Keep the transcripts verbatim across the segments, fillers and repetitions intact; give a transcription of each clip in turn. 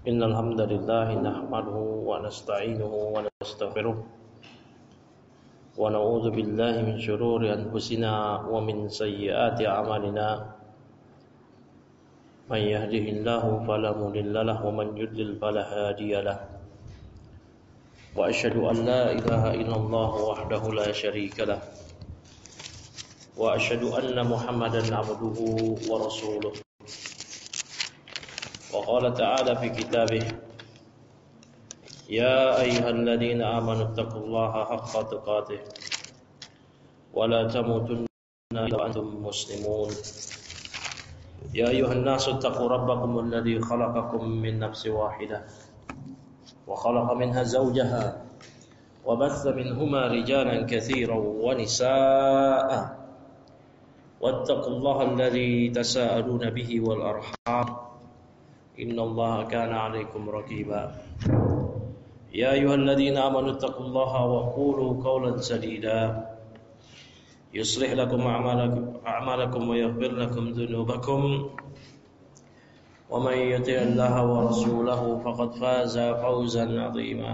Innal hamdalillah nahmaduhu wa nasta'inuhu wa nastaghfiruh wa na'udzu billahi min shururi anfusina wa min sayyiati a'malina. Man yahdihillahu fala mudilla lahu wa man yudlil fala hadiya lahu. Wa asyhadu an la ilaha illallah wahdahu la syarika lahu. Wa asyhadu anna Muhammadan 'abduhu wa rasuluh. وقال تعالى في كتابه يا أيها الذين آمنوا اتقوا الله حق تقاته ولا تموتن إلا وأنتم مسلمون يا أيها الناس اتقوا ربكم الذي خلقكم من نفس واحدة وخلق منها زوجها وبث منهما رجالا كثيرا ونساء واتقوا الله الذي تساءلون به والأرحام إن الله كان عليكم رقيبا يا أيها الذين آمنوا اتقوا الله وقولوا قولا سديدا يصلح لكم أعمالكم ويغفر لكم ذنوبكم ومن يطع الله ورسوله فقد فاز فوزا عظيما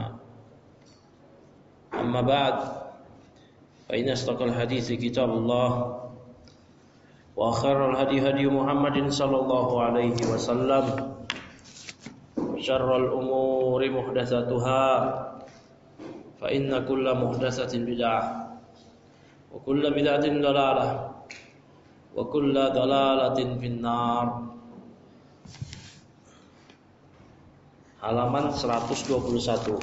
أما بعد فإن أصدق الحديث كتاب الله وخير الهدي هدي محمد صلى الله عليه وسلم syarrul umuri muhdatsatuha fa inna kulla muhdatsatin bid'ah wa kulla bid'atin dalalah wa kulla dalalatin finnar. Halaman seratus dua puluh satu.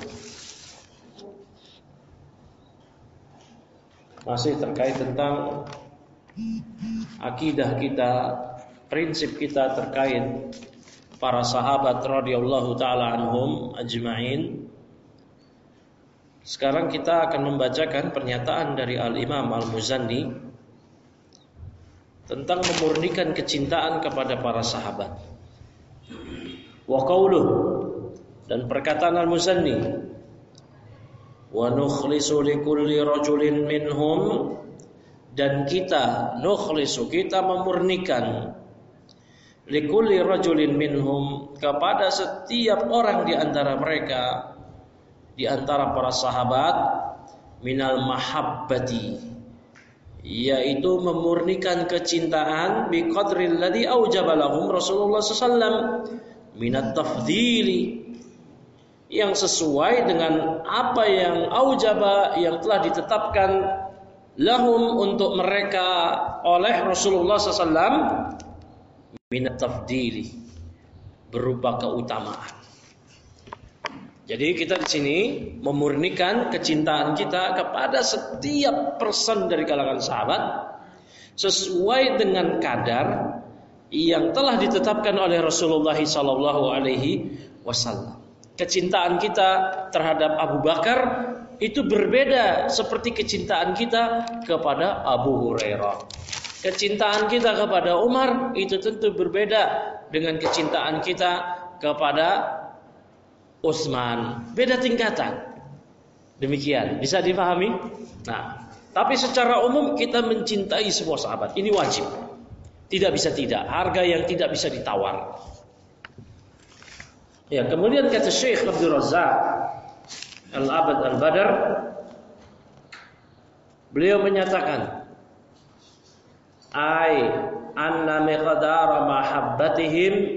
Masih terkait tentang akidah kita, prinsip kita terkait para sahabat radhiyallahu taala anhum ajma'in. Sekarang kita akan membacakan pernyataan dari Al-Imam Al-Muzanni tentang memurnikan kecintaan kepada para sahabat. Wa qauluh, dan perkataan Al-Muzanni, wa nukhlisu likulli rajulin minhum, dan kita nukhlisu, kita memurnikan likulli rajulin minhum, kepada setiap orang di antara mereka, di antara para sahabat, minal mahabbati, yaitu memurnikan kecintaan, biqadril ladzi aujaba lahum Rasulullah sallallahu alaihi wasallam minat tafdhili, yang sesuai dengan apa yang aujaba, yang telah ditetapkan lahum, untuk mereka oleh Rasulullah sallallahu alaihi wasallam minat tafdili, berupa keutamaan. Jadi kita di sini memurnikan kecintaan kita kepada setiap person dari kalangan sahabat sesuai dengan kadar yang telah ditetapkan oleh Rasulullah sallallahu alaihi wasallam. Kecintaan kita terhadap Abu Bakar itu berbeda seperti kecintaan kita kepada Abu Hurairah. Kecintaan kita kepada Umar itu tentu berbeda dengan kecintaan kita kepada Utsman. Beda tingkatan. Demikian, bisa dipahami? Nah, tapi secara umum kita mencintai semua sahabat. Ini wajib. Tidak bisa tidak. Harga yang tidak bisa ditawar. Ya, kemudian kata Syekh Abdul Razzaq Al-Abad Al-Badr, beliau menyatakan, ay anna miqdara mahabbatihim,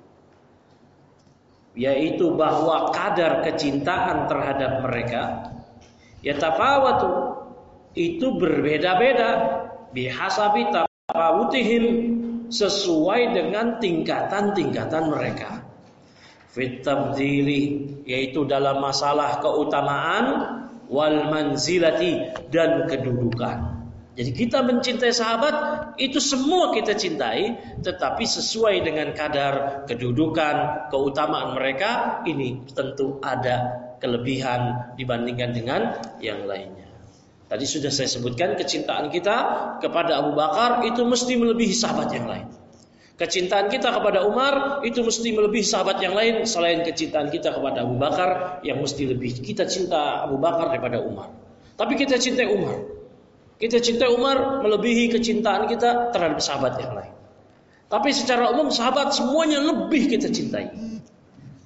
yaitu bahwa kadar kecintaan terhadap mereka, yatafawatu, itu berbeda-beda, bihasabi tafawutihim, sesuai dengan tingkatan-tingkatan mereka, fit tabdili, yaitu dalam masalah keutamaan, wal manzilati, dan kedudukan. Jadi kita mencintai sahabat itu semua kita cintai, tetapi sesuai dengan kadar kedudukan, keutamaan mereka. Ini tentu ada kelebihan dibandingkan dengan yang lainnya. Tadi sudah saya sebutkan, kecintaan kita kepada Abu Bakar itu mesti melebihi sahabat yang lain. Kecintaan kita kepada Umar itu mesti melebihi sahabat yang lain, selain kecintaan kita kepada Abu Bakar yang mesti lebih. Kita cinta Abu Bakar daripada Umar, tapi kita cintai Umar. Kita cintai Umar melebihi kecintaan kita terhadap sahabat yang lain. Tapi secara umum sahabat semuanya lebih kita cintai.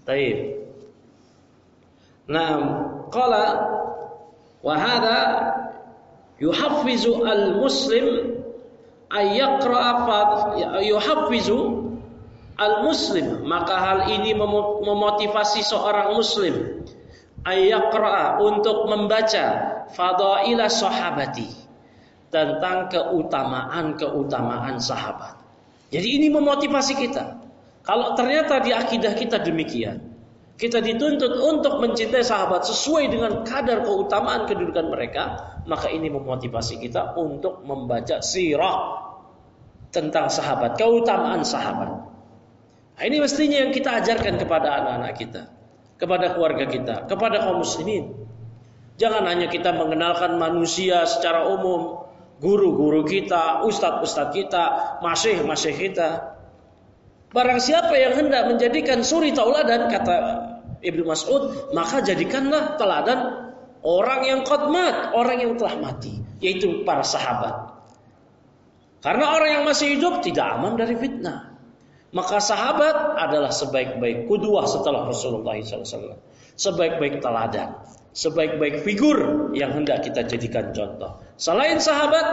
Taib. Nah, qala wa hadha yuhaffizu al-muslim ay yaqra'a fa yuhaffizu al-muslim, maka hal ini memotivasi seorang muslim ay yaqra'a untuk membaca fadaila sahabati, tentang keutamaan-keutamaan sahabat. Jadi ini memotivasi kita. Kalau ternyata di akidah kita demikian, kita dituntut untuk mencintai sahabat sesuai dengan kadar keutamaan kedudukan mereka, maka ini memotivasi kita untuk membaca sirah tentang sahabat, keutamaan sahabat. Nah, ini mestinya yang kita ajarkan kepada anak-anak kita, kepada keluarga kita, kepada kaum muslimin. Jangan hanya kita mengenalkan manusia secara umum, guru-guru kita, ustadz-ustadz kita, masyayikh-masyayikh kita. Barang siapa yang hendak menjadikan suri tauladan, kata Ibnu Mas'ud, maka jadikanlah teladan orang yang qad mat, orang yang telah mati, yaitu para sahabat. Karena orang yang masih hidup tidak aman dari fitnah. Maka sahabat adalah sebaik-baik qudwah setelah Rasulullah shallallahu alaihi wasallam, sebaik-baik teladan, sebaik-baik figur yang hendak kita jadikan contoh. Selain sahabat,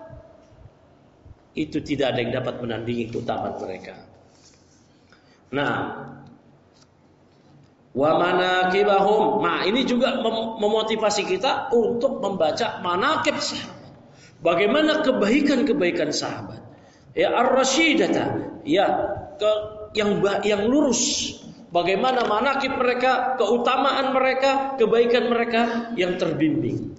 itu tidak ada yang dapat menandingi keutamaan mereka. Nah, wa manaqibahum. Nah, ini juga mem- memotivasi kita untuk membaca manaqib sahabat. Bagaimana kebaikan-kebaikan sahabat. Ya ar-rasyidata, ya ke yang yang lurus. Bagaimana manaqib mereka, keutamaan mereka, kebaikan mereka yang terbimbing.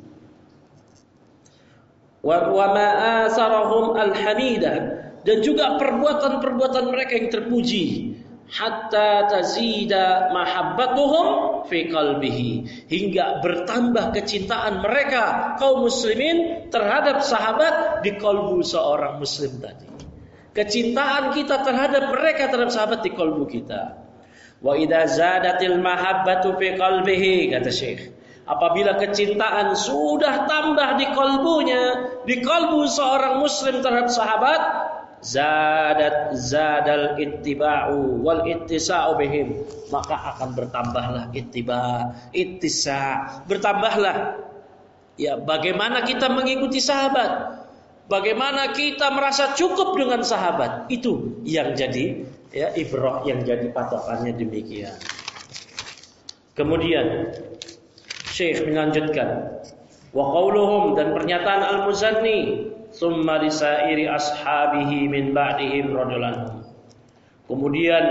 Wa wa ma'asarahum al-hamidah, dan juga perbuatan-perbuatan mereka yang terpuji. Hatta tazida mahabbatuhum fi qalbihi, hingga bertambah kecintaan mereka kaum muslimin terhadap sahabat di kalbu seorang muslim tadi. Kecintaan kita terhadap mereka, terhadap sahabat di kalbu kita. Wa idza zadatil mahabbatu fi qalbihi, kata Syekh, apabila kecintaan sudah tambah di kalbunya, di kalbu seorang muslim terhadap sahabat, zadat zadal ittiba'u wal ittisa'u bihim, maka akan bertambahlah ittiba, ittisa, bertambahlah ya bagaimana kita mengikuti sahabat, bagaimana kita merasa cukup dengan sahabat. Itu yang jadi ya ibrah, yang jadi patokannya demikian. Kemudian Syekh melanjutkan, wa qauluhum, dan pernyataan Al-Muzanni, summa lisairi ashabihi min ba'dihim radhiyallahu anhum. Kemudian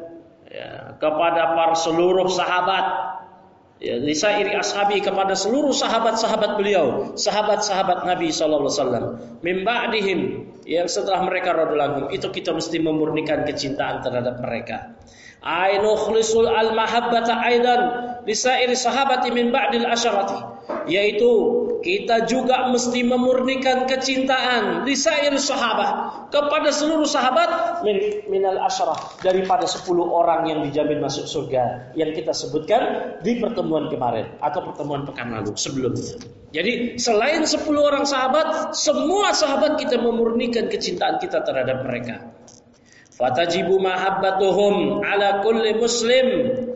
ya, kepada para seluruh sahabat, ya, lisairi ashabi, kepada seluruh sahabat-sahabat beliau, sahabat-sahabat Nabi sallallahu alaihi wasallam, min ba'dihim, yang setelah mereka radhiyallahu anhum, itu kita mesti memurnikan kecintaan terhadap mereka. Ainu khlisul al-mahabbata aidan lisairi sahabati min ba'dil asyarati, yaitu kita juga mesti memurnikan kecintaan lisair sahabat, kepada seluruh sahabat min minal asyarah, daripada sepuluh orang yang dijamin masuk surga yang kita sebutkan di pertemuan kemarin atau pertemuan pekan lalu sebelumnya. Jadi selain sepuluh orang sahabat, semua sahabat kita memurnikan kecintaan kita terhadap mereka. Fatajibu mahabbatuhum ala kulli muslim,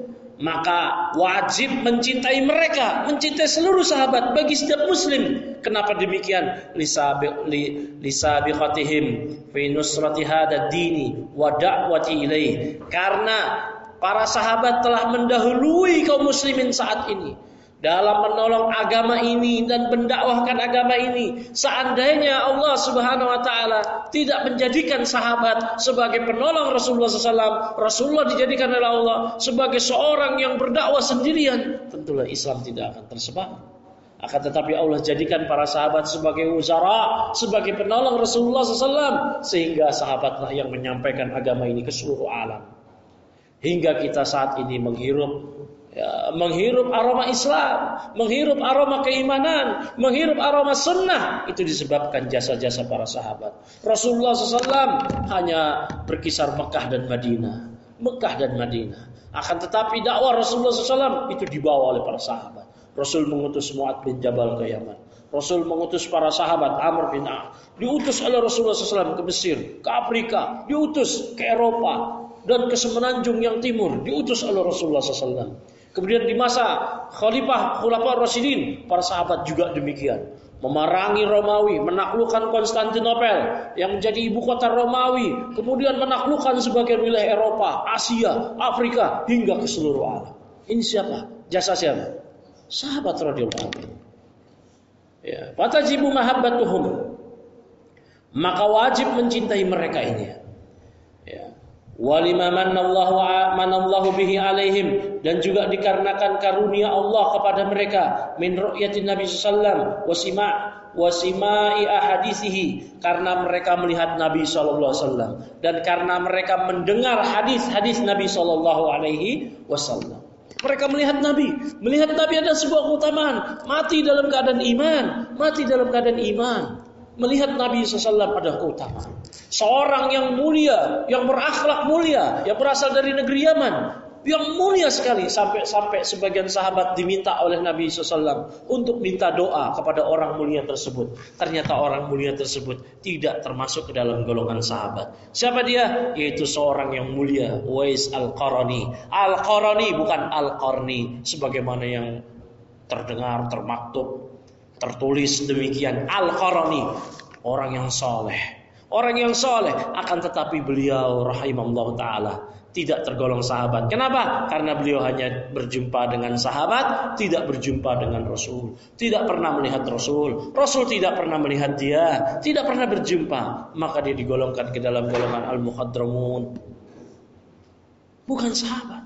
maka wajib mencintai mereka, mencintai seluruh sahabat bagi setiap muslim. Kenapa demikian? Lisabiqatihim fi nusrati hadzal dini wa da'wati ilaih, karena para sahabat telah mendahului kaum muslimin saat ini dalam menolong agama ini dan mendakwahkan agama ini. Seandainya Allah Subhanahu wa taala tidak menjadikan sahabat sebagai penolong Rasulullah sallallahu alaihi wasallam, Rasulullah dijadikan oleh Allah sebagai seorang yang berdakwah sendirian, tentulah Islam tidak akan tersebar. Akan tetapi Allah jadikan para sahabat sebagai uzara, sebagai penolong Rasulullah sallallahu alaihi wasallam, sehingga sahabatlah yang menyampaikan agama ini ke seluruh alam. Hingga kita saat ini menghirup ya, menghirup aroma Islam, menghirup aroma keimanan, menghirup aroma sunnah, itu disebabkan jasa-jasa para sahabat. Rasulullah sallallahu alaihi wasallam hanya berkisar Mekah dan Madinah, Mekah dan Madinah. Akan tetapi dakwah Rasulullah sallallahu alaihi wasallam itu dibawa oleh para sahabat. Rasul mengutus Mu'adz bin Jabal ke Yaman. Rasul mengutus para sahabat Amr bin As. Diutus oleh Rasulullah sallallahu alaihi wasallam ke Mesir, ke Afrika, diutus ke Eropa, dan ke semenanjung yang timur diutus oleh Rasulullah sallallahu alaihi wasallam. Kemudian di masa Khalifah Khulafaur Rasyidin, para sahabat juga demikian. Memerangi Romawi, menaklukkan Konstantinopel yang menjadi ibu kota Romawi, kemudian menaklukkan sebagian wilayah Eropa, Asia, Afrika, hingga ke seluruh alam. Ini siapa? Jasa siapa? Sahabat radhiyallahu anhu. Ya, fatajibu mahabbatuhum. Maka wajib mencintai mereka ini. Ya. Walima manallahu manallahu bihi alaihim, dan juga dikarenakan karunia Allah kepada mereka min ru'yatin Nabi sallallahu alaihi wasallam wasima wasima'i ahadithihi, karena mereka melihat Nabi sallallahu alaihi wasallam dan karena mereka mendengar hadis-hadis Nabi sallallahu alaihi wasallam. Mereka melihat Nabi, melihat Nabi ada sebuah keutamaan, mati dalam keadaan iman, mati dalam keadaan iman. Melihat Nabi sallallahu alaihi wasallam ada keutamaan. Seorang yang mulia, yang berakhlak mulia, yang berasal dari negeri Yaman, yang mulia sekali, sampai-sampai sebagian sahabat diminta oleh Nabi sallallahu alaihi wasallam untuk minta doa kepada orang mulia tersebut. Ternyata orang mulia tersebut tidak termasuk ke dalam golongan sahabat. Siapa dia? Yaitu seorang yang mulia, Uwais Al-Qarani. Al-Qarani bukan Al-Qarni sebagaimana yang terdengar, termaktub, tertulis demikian. Al-Qarani, orang yang soleh. Orang yang soleh, akan tetapi beliau rahimahullah ta'ala tidak tergolong sahabat. Kenapa? Karena beliau hanya berjumpa dengan sahabat, tidak berjumpa dengan Rasul. Tidak pernah melihat Rasul. Rasul tidak pernah melihat dia, tidak pernah berjumpa. Maka dia digolongkan ke dalam golongan al-muhadramun. Bukan sahabat.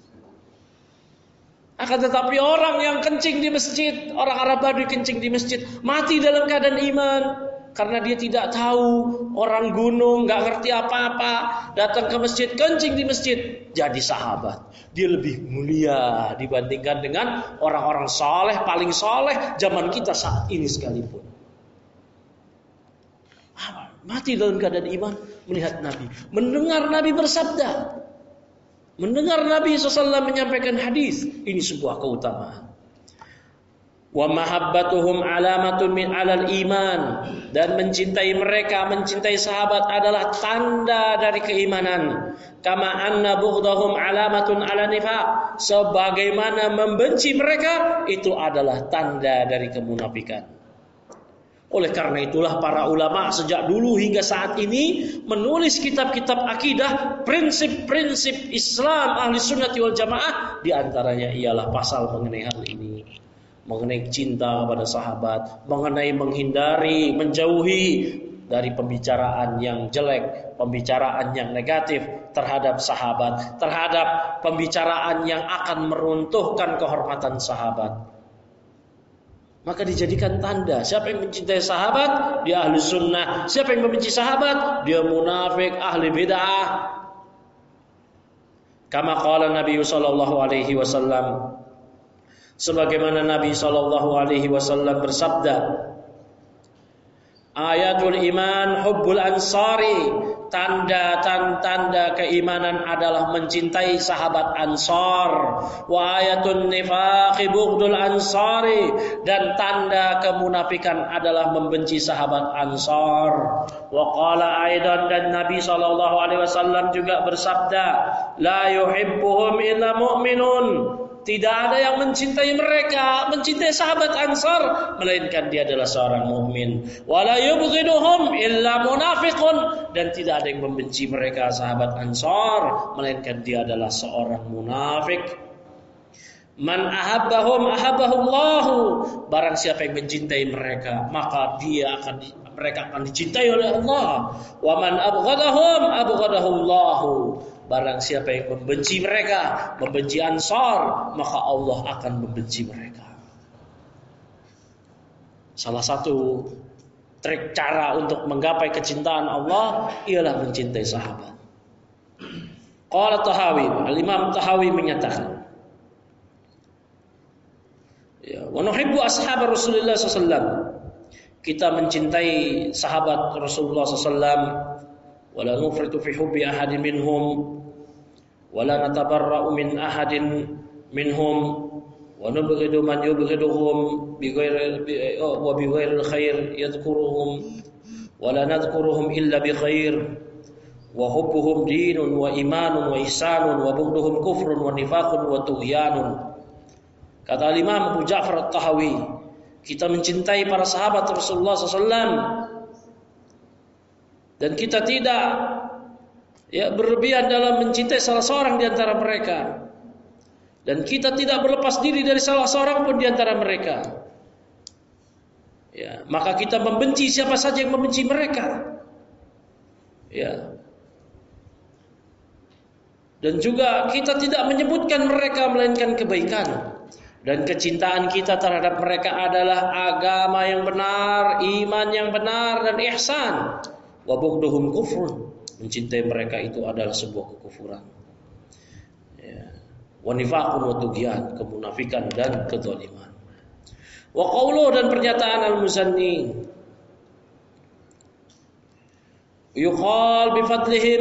Akan tetapi orang yang kencing di masjid, orang Arab Badui kencing di masjid, mati dalam keadaan iman. Karena dia tidak tahu, orang gunung, gak ngerti apa-apa, datang ke masjid, kencing di masjid, jadi sahabat. Dia lebih mulia dibandingkan dengan orang-orang soleh, paling soleh zaman kita saat ini sekalipun. Mati dalam keadaan iman, melihat Nabi, mendengar Nabi bersabda, mendengar Nabi sallallahu alaihi wasallam menyampaikan hadis. Ini sebuah keutamaan. Wa mahabbatuhum alamatun min alal iman, dan mencintai mereka, mencintai sahabat adalah tanda dari keimanan. Kama anna bughdahum alamatun ala nifaq, sebagaimana membenci mereka itu adalah tanda dari kemunafikan. Oleh karena itulah para ulama sejak dulu hingga saat ini menulis kitab-kitab akidah, prinsip-prinsip Islam ahli sunnati wal jamaah. Di antaranya ialah pasal mengenai hal ini, mengenai cinta kepada sahabat, mengenai menghindari, menjauhi dari pembicaraan yang jelek, pembicaraan yang negatif terhadap sahabat, terhadap pembicaraan yang akan meruntuhkan kehormatan sahabat. Maka dijadikan tanda, siapa yang mencintai sahabat, dia ahli sunnah. Siapa yang membenci sahabat, dia munafik, ahli bid'ah. Kama qala Nabi sallallahu alaihi wasallam, sebagaimana Nabi sallallahu alaihi wasallam bersabda, ayatul iman hubbul ansari, tanda-tanda keimanan adalah mencintai sahabat Ansar. Wa ayatun nifaqi bughdul ansari, dan tanda kemunafikan adalah membenci sahabat Ansar. Wa qala aidan, dan Nabi sallallahu alaihi wasallam juga bersabda, la yuhibbuhum illa mu'minun, tidak ada yang mencintai mereka, mencintai sahabat Ansar, melainkan dia adalah seorang mukmin. Wala yubghiduhum illa munafiqun, dan tidak ada yang membenci mereka sahabat Ansar, melainkan dia adalah seorang munafik. Man ahabbahum ahabbahullahu, barang siapa yang mencintai mereka, maka dia akan mereka akan dicintai oleh Allah. Wa man abghadahum abghadahullahu, barang siapa yang membenci mereka, membenci Ansar, maka Allah akan membenci mereka. Salah satu trik cara untuk menggapai kecintaan Allah ialah mencintai sahabat. Qala Tahawi, Al-Imam Tahawi menyatakan, ya, wa nuhibbu ashab Rasulullah sallallahu alaihi wasallam, kita mencintai sahabat Rasulullah sallallahu alaihi wasallam, wala nufritu fi hubbi ahadin minhum, wala natabarra'u min ahadin minhum, wa nubghidu man yubghiduhum bighairi wa bighairil khair yadhkuruhum, wala nadhkuruhum illa bi khair, wa hubbuhum dinun wa imanun wa ihsanun wa bughduhum kufrun wa nifaqun wa tughyanun. Kata Imam Abu Ja'far At-Tahawi, kita mencintai para sahabat Rasulullah sallallahu alaihi wasallam dan kita tidak ya berlebihan dalam mencintai salah seorang di antara mereka, dan kita tidak berlepas diri dari salah seorang pun di antara mereka. Ya, maka kita membenci siapa saja yang membenci mereka. Ya. Dan juga kita tidak menyebutkan mereka melainkan kebaikan. Dan kecintaan kita terhadap mereka adalah agama yang benar, iman yang benar, dan ihsan. Wa bughduhum kufrun. Mencintai mereka itu adalah sebuah kekufuran. Ya. Wa nifaqun wa tughyan, kemunafikan dan kezaliman. Wa qawluhu, dan pernyataan Al-Muzanni, yuqal bi fadlihim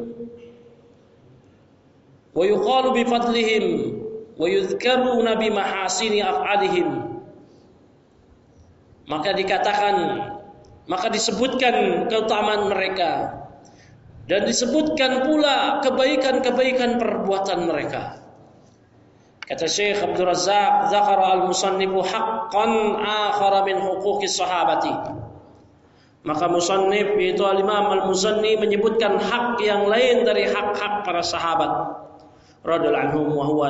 wa yuqalu bi fadlihim wa yudhkaruna bi mahasini af'alihim. Maka dikatakan, maka disebutkan keutamaan mereka dan disebutkan pula kebaikan-kebaikan perbuatan mereka. Kata Syekh Abdul Razzaq, "Dzakara al-musannifu haqqan akhara min huquqis sahabati." Maka musannif yaitu al-Imam al-Muzanni menyebutkan hak yang lain dari hak-hak para sahabat radhiyallahu anhum, wa huwa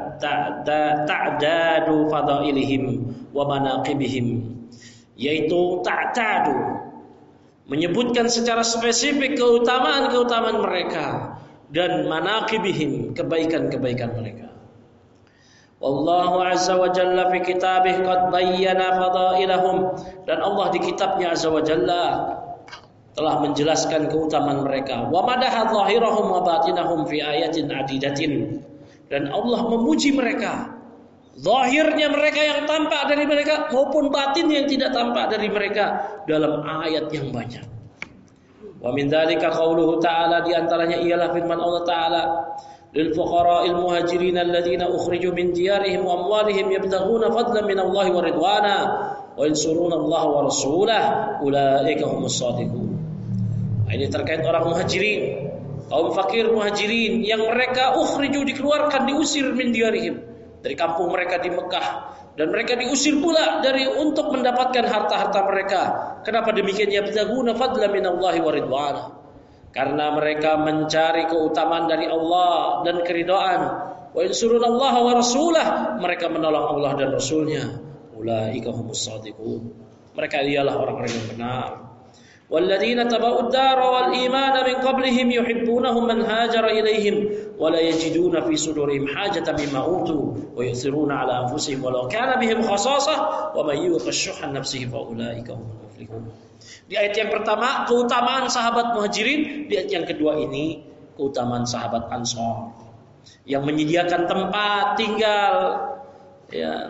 ta'dadu fadailihim wa manaqibihim, yaitu ta'tadu, menyebutkan secara spesifik keutamaan-keutamaan mereka dan manaqibihim, kebaikan-kebaikan mereka. Wallahu azza wa jalla fi kitabih qad bayyana fadailahum, dan Allah di kitabnya azza wa jalla telah menjelaskan keutamaan mereka. Wa madaha zahirahum wa batinahum fi ayatin adidatin, dan Allah memuji mereka, zahirnya mereka yang tampak dari mereka maupun batin yang tidak tampak dari mereka, dalam ayat yang banyak. Wa min dzalika qauluhu ta'ala, di antaranya ialah firman Allah Ta'ala, lil fuqara'il muhajirin alladziina ukhriju min diyarihim wa amwalihim yabtaghuna fadlan min Allah wa ridwana wa yansuruna Allah wa rasulahu ulaika humus shadiqun. Ini terkait orang muhajirin, kaum fakir muhajirin yang mereka ukhriju, dikeluarkan, diusir min diyarihim, dari kampung mereka di Mekah, dan mereka diusir pula dari untuk mendapatkan harta-harta mereka. Kenapa demikian? Yabtaghuna fadlan min Allah wa ridwana, karena mereka mencari keutamaan dari Allah dan keridhaan. Wa yansurunallaha wa rasulahu, mereka menolong Allah dan Rasulnya. Ulaika humus shadiqun, mereka ialah orang-orang yang benar. Walladzina tabau'ud dara wal imana min qablihim yuhibbunahum man hajara ilaihim wa la yajiduna fi sudurihim hajatan mimma utu wa yu'thiruna ala anfusihim walau kana bihim khasasah wa may yuqa shuhha nafsihi fa ulaika humul muflihun. Di ayat yang pertama keutamaan sahabat muhajirin, di ayat yang kedua ini keutamaan sahabat Ansor yang menyediakan tempat tinggal ya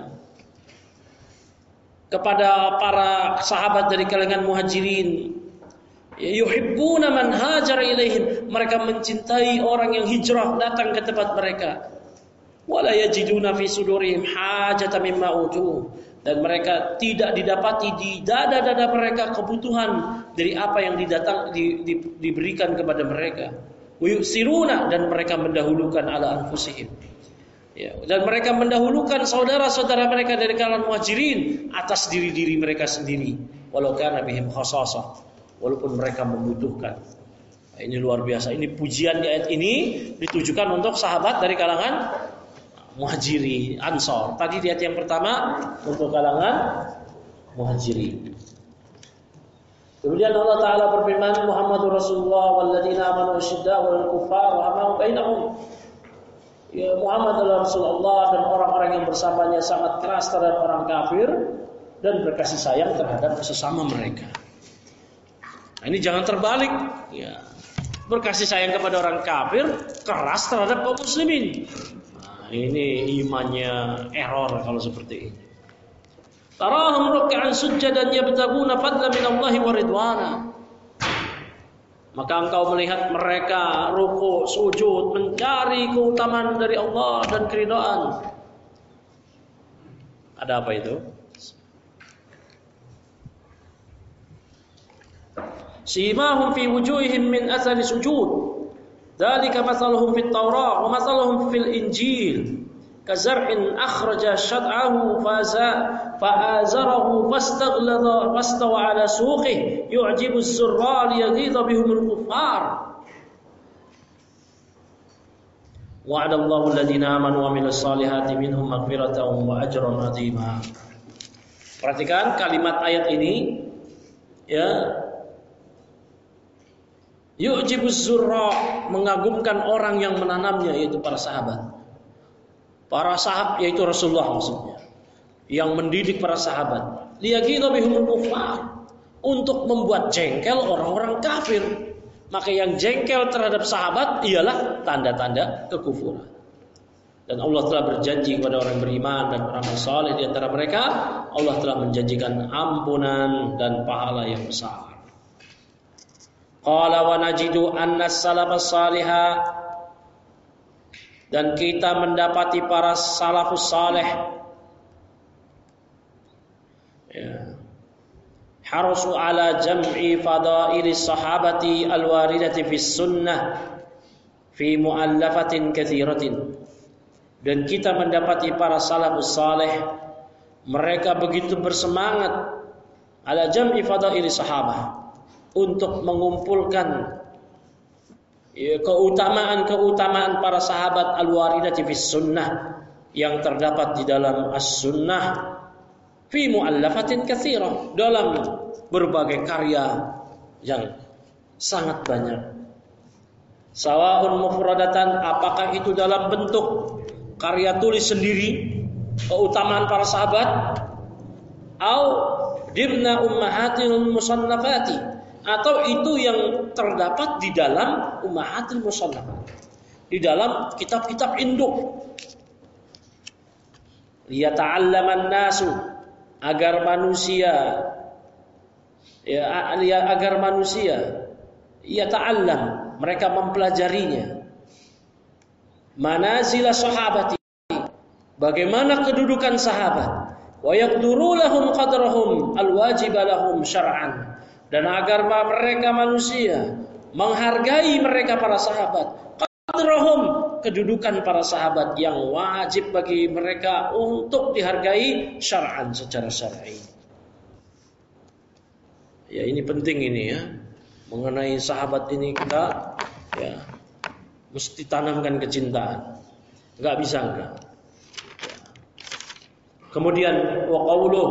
kepada para sahabat dari kalangan muhajirin. Yuhibbuna man hajara ilaihim, mereka mencintai orang yang hijrah datang ke tempat mereka. Wala yajiduna fi sudurihim hajatan mimma utu, dan mereka tidak didapati di dada-dada mereka kebutuhan dari apa yang didatang di, di, diberikan kepada mereka. Wayusiruna, dan mereka mendahulukan ala anfusihim. Ya, dan mereka mendahulukan saudara-saudara mereka dari kalangan muhajirin atas diri-diri mereka sendiri, walau kana bihim khasasah, walaupun mereka membutuhkan. Nah, ini luar biasa. Ini pujian di ayat ini ditujukan untuk sahabat dari kalangan muhajirin, Ansor. Tadi di ayat yang pertama untuk kalangan muhajirin. Kemudian Allah Ta'ala berfirman, Muhammadur Rasulullah walladzina amanu asyidda'u 'alal kuffar rahamau bainahum. Ya, Muhammad adalah Rasulullah dan orang-orang yang bersamanya sangat keras terhadap orang kafir dan berkasih sayang terhadap sesama mereka. Nah, ini jangan terbalik. Ya, berkasih sayang kepada orang kafir, keras terhadap kaum muslimin. Nah, ini imannya error kalau seperti ini. Tarahum ruk'an sujjadan yabtaguna fadlan min Allah wa ridwana. Maka engkau melihat mereka ruku, sujud, mencari keutamaan dari Allah dan keridhaan. Ada apa itu? Simahum fi wujuhihim min athari sujud. Dzalika mathaluhum fit Taurah wa mathaluhum fil Injil. Kazar'in akhraja syad'ahu faza fa'azarahu fastaghladha fastawa 'ala suqihi yu'jibu az-zurra liyaghidha bihumul kuffar. Wa'adallahu alladhina amanu wa 'amilus salihati minhum maghfiratan wa ajran 'azima. Perhatikan kalimat ayat ini, ya. Yu'jibuz zurra, mengagumkan orang yang menanamnya, yaitu para sahabat. Para sahabat yaitu Rasulullah maksudnya, yang mendidik para sahabat. Liyaghidha bihumul kuffar, untuk membuat jengkel orang-orang kafir. Maka yang jengkel terhadap sahabat ialah tanda-tanda kekufuran. Dan Allah telah berjanji kepada orang beriman dan orang saleh di antara mereka, Allah telah menjanjikan ampunan dan pahala yang besar. Qala wa najidu anna as-salafas salihah, dan kita mendapati para salafus saleh, ya, harasu ala jam'i fadailis sahabati alwaridati fis sunnah fi mu'allafatin katsiratin. Dan kita mendapati para salafus saleh, mereka begitu bersemangat ala jam'i fadailis sahabah, untuk mengumpulkan ya, keutamaan-keutamaan para sahabat al-waridati fis sunnah, yang terdapat di dalam as-sunnah, fi mu'allafatin katsirah, dalam berbagai karya yang sangat banyak. Sawa'un mufradatan, apakah itu dalam bentuk karya tulis sendiri keutamaan para sahabat, au dimna ummahatil musannafati, atau itu yang terdapat di dalam ummahatil musannafat, di dalam kitab-kitab induk. Liyata'allaman nasu, agar manusia ya agar manusia ya ta'allam, mereka mempelajarinya. Manazila sahabati, bagaimana kedudukan sahabat. Wa yaqduru lahum qadrahum alwajiba lahum syar'an, dan agar mereka manusia menghargai mereka para sahabat. Qadrahum, kedudukan para sahabat yang wajib bagi mereka untuk dihargai syar'an, secara syar'i. Ya, ini penting ini ya. Mengenai sahabat ini kita ya mesti tanamkan kecintaan. Enggak bisa enggak. Ya. Kemudian wa qauluh,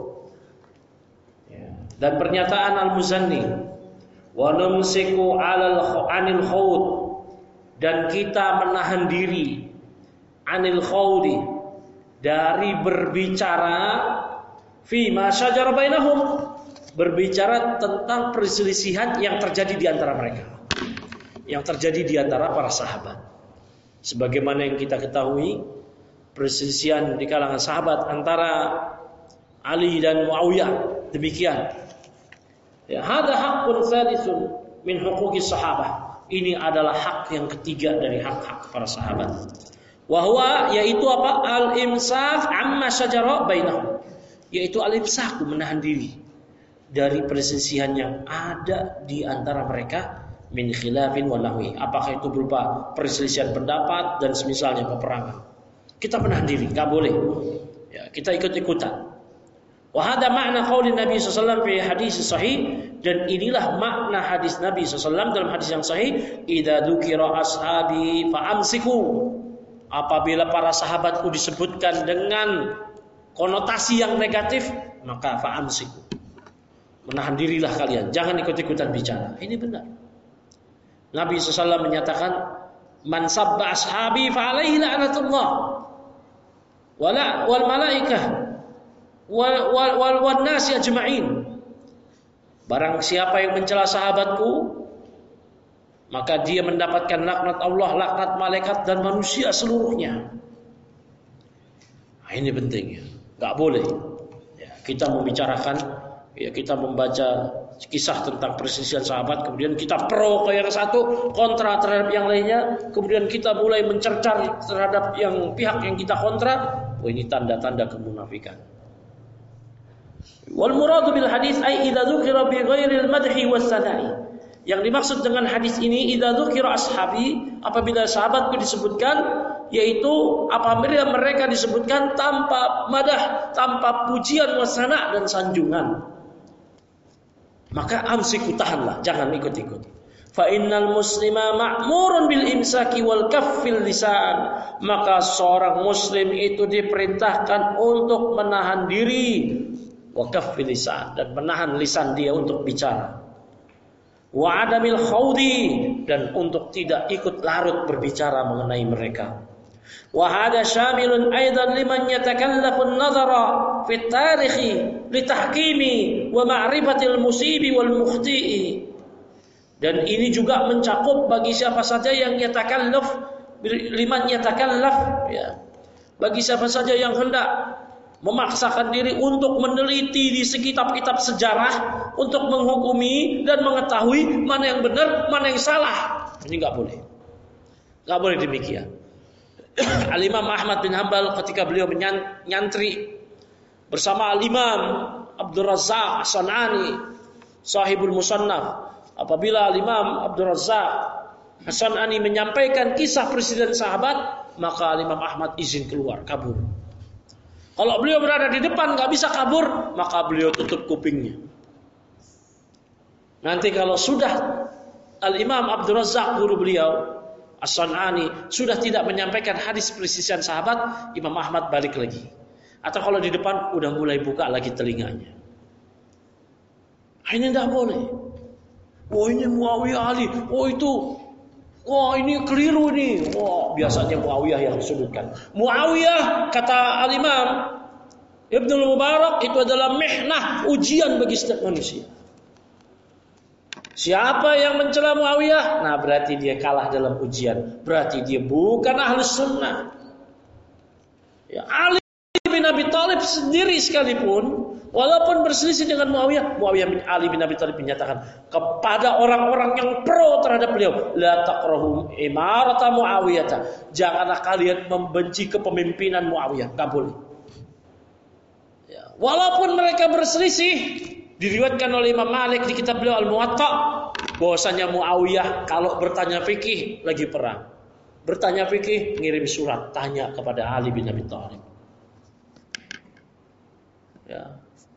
ya, dan pernyataan Al-Muzanni, wa numsiku 'alal 'anil khawd, dan kita menahan diri, anil khawdi, dari berbicara fi ma syajara bainahum, berbicara tentang perselisihan yang terjadi di antara mereka, yang terjadi di antara para sahabat. Sebagaimana yang kita ketahui, perselisihan di kalangan sahabat antara Ali dan Muawiyah, demikian. Ya, hada haqqun tsalitsun min huquqis sahabah. Ini adalah hak yang ketiga dari hak-hak para sahabat. Wa huwa, yaitu apa? Al-imsak amma syajara bainahum, yaitu al-imsak, menahan diri dari perselisihan yang ada di antara mereka, min khilafin wa nahwi, apakah itu berupa perselisihan pendapat dan semisalnya peperangan. Kita menahan diri, enggak boleh. Ya, kita ikut-ikutan. Wa hada makna qauli Nabi sallallahu alaihi wasallam fi hadis sahih, dan inilah makna hadis Nabi sallallahu alaihi wasallam dalam hadis yang sahih, idza dzukira ashabi fa amsiku, apabila para sahabatku disebutkan dengan konotasi yang negatif, maka fa amsiku, menahan dirilah kalian, jangan ikut-ikutan bicara. Ini benar. Nabi sallallahu alaihi wasallam menyatakan, man sabba ashabi fa alaihi la'natullah wala wal malaikah wal wal wal, wal nasi ajma'in. Barang siapa yang mencela sahabatku, maka dia mendapatkan laknat Allah, laknat malaikat dan manusia seluruhnya. Nah, ini penting ya. Enggak boleh ya, kita membicarakan, ya, kita membaca kisah tentang perselisihan sahabat, kemudian kita pro ke yang satu, kontra terhadap yang lainnya, kemudian kita mulai mencercar terhadap yang pihak yang kita kontra. Oh, ini tanda-tanda kemunafikan. Wal muradu bil hadis ay idza dzukira bi ghairil madhi was sana'i. Yang dimaksud dengan hadis ini idza dzukira ashabi, apabila sahabatku disebutkan, yaitu apabila mereka disebutkan tanpa madah, tanpa pujian wasana dan sanjungan. Maka amsiku, tahanlah, jangan ikut-ikut. Fa innal muslima ma'murun bil imsaki wal kaffil lisan. Maka seorang muslim itu diperintahkan untuk menahan diri, wa kaffil lisan, dan menahan lisan dia untuk bicara. Wa adamil khawdi, dan untuk tidak ikut larut berbicara mengenai mereka. Wa hada syamilun aidan liman yatakallafu an-nazara fi at-tarikhi li tahkimi wa ma'rifatil musibi wal mukhti'i. Dan ini juga mencakup bagi siapa saja yang yatakallaf, liman yatakallaf, ya, bagi siapa saja yang hendak memaksakan diri untuk meneliti di kitab-kitab sejarah, untuk menghukumi dan mengetahui mana yang benar, mana yang salah. Ini nggak boleh, nggak boleh demikian. Al-Imam Ahmad bin Hanbal ketika beliau menyantri bersama Al-Imam Abdul Razzaq As-San'ani, sahibul Musannaf, apabila Al-Imam Abdul Razzaq As-San'ani menyampaikan kisah presiden sahabat, maka Al-Imam Ahmad izin keluar, kabur. Kalau beliau berada di depan nggak bisa kabur, maka beliau tutup kupingnya. Nanti kalau sudah Al-Imam Abdul Razzaq guru beliau As-San'ani sudah tidak menyampaikan hadis perselisihan sahabat, Imam Ahmad balik lagi. Atau kalau di depan udah mulai buka lagi telinganya. Ini tidak boleh. Oh ini Muawiyah Ali, oh itu, wah ini keliru nih. Wah biasanya Muawiyah yang disudutkan. Muawiyah kata Al-Imam Ibnul Mubarak itu adalah mihnah, ujian bagi setiap manusia. Siapa yang mencela Muawiyah, nah berarti dia kalah dalam ujian. Berarti dia bukan ahlus sunnah. Ya, Ali bin Abi Thalib sendiri sekalipun, walaupun berselisih dengan Muawiyah, Muawiyah bin Ali bin Abi Thalib menyatakan kepada orang-orang yang pro terhadap beliau, la taqrahu imarata Muawiyah. Janganlah kalian membenci kepemimpinan Muawiyah, enggak boleh. Ya, walaupun mereka berselisih, diriwayatkan oleh Imam Malik di kitab beliau Al-Muwatta bahwasanya Muawiyah kalau bertanya fikih lagi perang, bertanya fikih ngirim surat tanya kepada Ali bin Abi Thalib. Ya.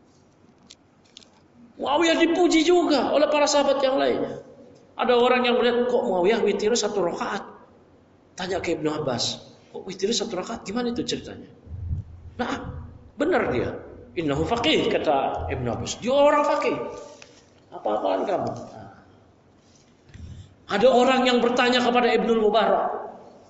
Muawiyah dipuji juga oleh para sahabat yang lainnya. Ada orang yang melihat kok Muawiyah witir satu rakaat. Tanya ke Ibnu Abbas, kok witir satu rakaat? Gimana itu ceritanya? Nah, benar dia. Innahu faqih, kata Ibnu Abbas. Dia orang faqih. Apa-apaan kamu? Nah. Ada orang yang bertanya kepada Ibnu Mubarak,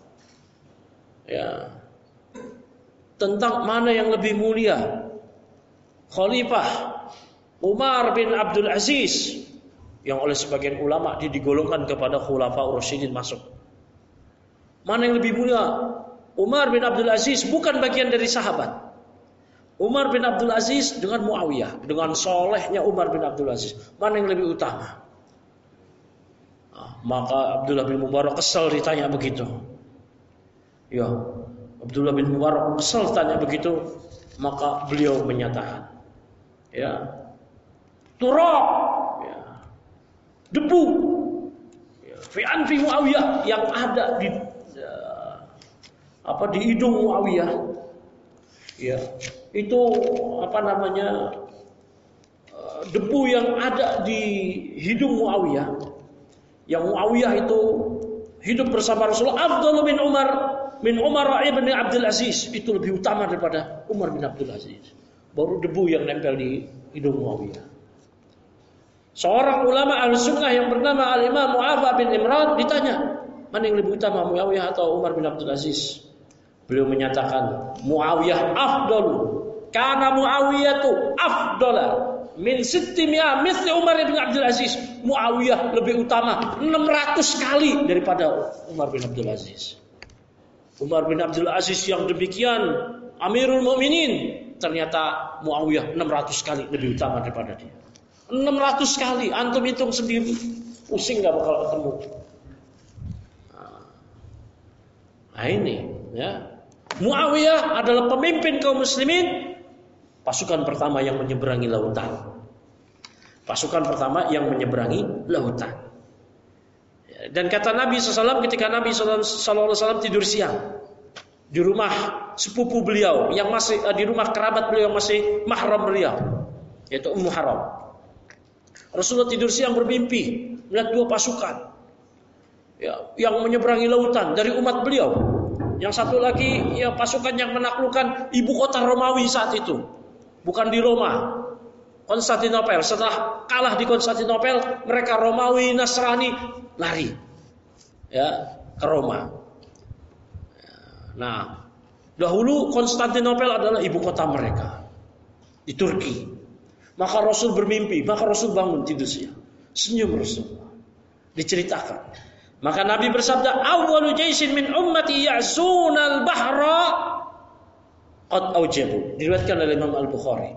ya, tentang mana yang lebih mulia, Khalifah Umar bin Abdul Aziz, yang oleh sebagian ulama dia digolongkan kepada Khulafaur Rasyidin masuk. Mana yang lebih mulia? Umar bin Abdul Aziz bukan bagian dari sahabat. Umar bin Abdul Aziz dengan Muawiyah, dengan solehnya Umar bin Abdul Aziz, mana yang lebih utama? Nah, maka Abdullah bin Mubarak kesal ditanya begitu. Ya, Abdullah bin Mubarak kesal tanya begitu, maka beliau menyatakan, ya, turab, ya, debu, ya, fi anfi Muawiyah, yang ada di ya, apa di hidung Muawiyah, ya. Itu apa namanya, debu yang ada di hidung Muawiyah. Yang Muawiyah itu hidup bersama Rasulullah. Afdalu bin Umar min Umar ibn Abdul Aziz, itu lebih utama daripada Umar bin Abdul Aziz. Baru debu yang nempel di hidung Muawiyah. Seorang ulama Ahlussunnah yang bernama Al-Imam Mu'afah bin Imran ditanya, mana yang lebih utama, Muawiyah atau Umar bin Abdul Aziz? Beliau menyatakan Muawiyah afdalu. Karena Muawiyah itu afdala min sittimia mithli Umar bin Abdul Aziz. Muawiyah lebih utama enam ratus kali daripada Umar bin Abdul Aziz. Umar bin Abdul Aziz yang demikian Amirul Mukminin, ternyata Muawiyah enam ratus kali lebih utama daripada dia. enam ratus kali, antum hitung sendiri, pusing enggak bakal ketemu. Nah ini, ya. Muawiyah adalah pemimpin kaum muslimin Pasukan pertama yang menyeberangi lautan. Pasukan pertama yang menyeberangi lautan. Dan kata Nabi shallallahu alaihi wasallam ketika Nabi shallallahu alaihi wasallam tidur siang di rumah sepupu beliau yang masih di rumah kerabat beliau yang masih mahram beliau, yaitu Ummu Haram. Rasulullah tidur siang bermimpi melihat dua pasukan ya, yang menyeberangi lautan dari umat beliau. Yang satu lagi ya pasukan yang menaklukkan ibu kota Romawi saat itu, bukan di Roma, Konstantinopel. Setelah kalah di Konstantinopel, mereka Romawi Nasrani lari ya ke Roma. Nah, dahulu Konstantinopel adalah ibu kota mereka di Turki. Maka Rasul bermimpi, maka Rasul bangun tidur siang. Senyum Rasul. Diceritakan. Maka Nabi bersabda, "Awwalu jaisin min ummati ya'zuna al-bahra qad aujabu." Diriwayatkan oleh Imam Al-Bukhari.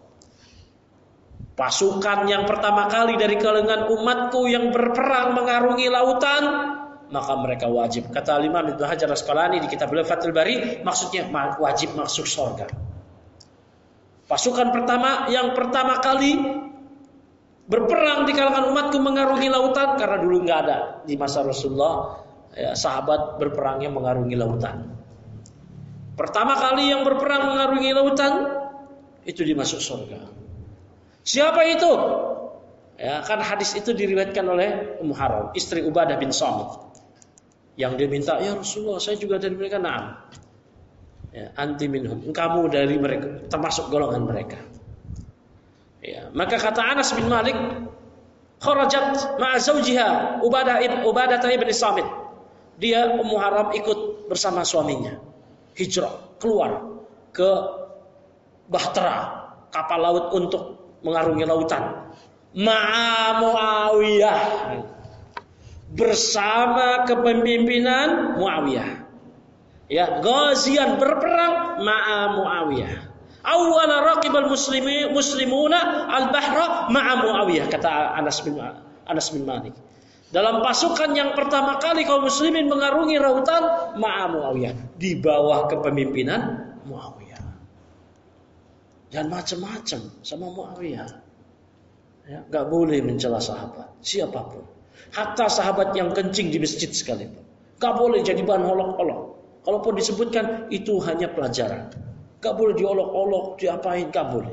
Pasukan yang pertama kali dari kalangan umatku yang berperang mengarungi lautan, maka mereka wajib. Kata Imam Ibnu Hajar Asqalani di kitab Fathul Bari, maksudnya wajib masuk surga. Pasukan pertama yang pertama kali berperang di kalangan umatku mengarungi lautan, karena dulu nggak ada di masa Rasulullah ya, sahabat berperangnya mengarungi lautan. Pertama kali yang berperang mengarungi lautan itu dimasuk surga. Siapa itu? Ya, kan hadis itu diriwayatkan oleh Ummu Haram, istri Ubadah bin Samit. Yang dia minta, ya Rasulullah, saya juga dari mereka. Naam. Ya, anti minhum, kamu dari mereka, termasuk golongan mereka. Ya, maka kata Anas bin Malik, kharajat ma'a zawjiha Ubadah ibn Ubadah ibn Samit. Dia Ummu Haram ikut bersama suaminya hijrah keluar ke Bahtera, kapal laut untuk mengarungi lautan. Ma'a Muawiyah, bersama kepemimpinan Muawiyah. Ya, ghazian berperang ma'a Muawiyah. Awwala raqibal muslimi muslimuna al-bahra ma'a Muawiyah, kata Anas bin Anas bin Malik. Dalam pasukan yang pertama kali kaum muslimin mengarungi lautan ma'a Muawiyah, di bawah kepemimpinan Muawiyah. Dan macam-macam sama Muawiyah. Ya, enggak boleh mencela sahabat siapapun. Hatta sahabat yang kencing di masjid sekalipun. Enggak boleh jadi bahan olok-olok. Kalaupun disebutkan itu hanya pelajaran, gak boleh diolok-olok, diapain, gak boleh.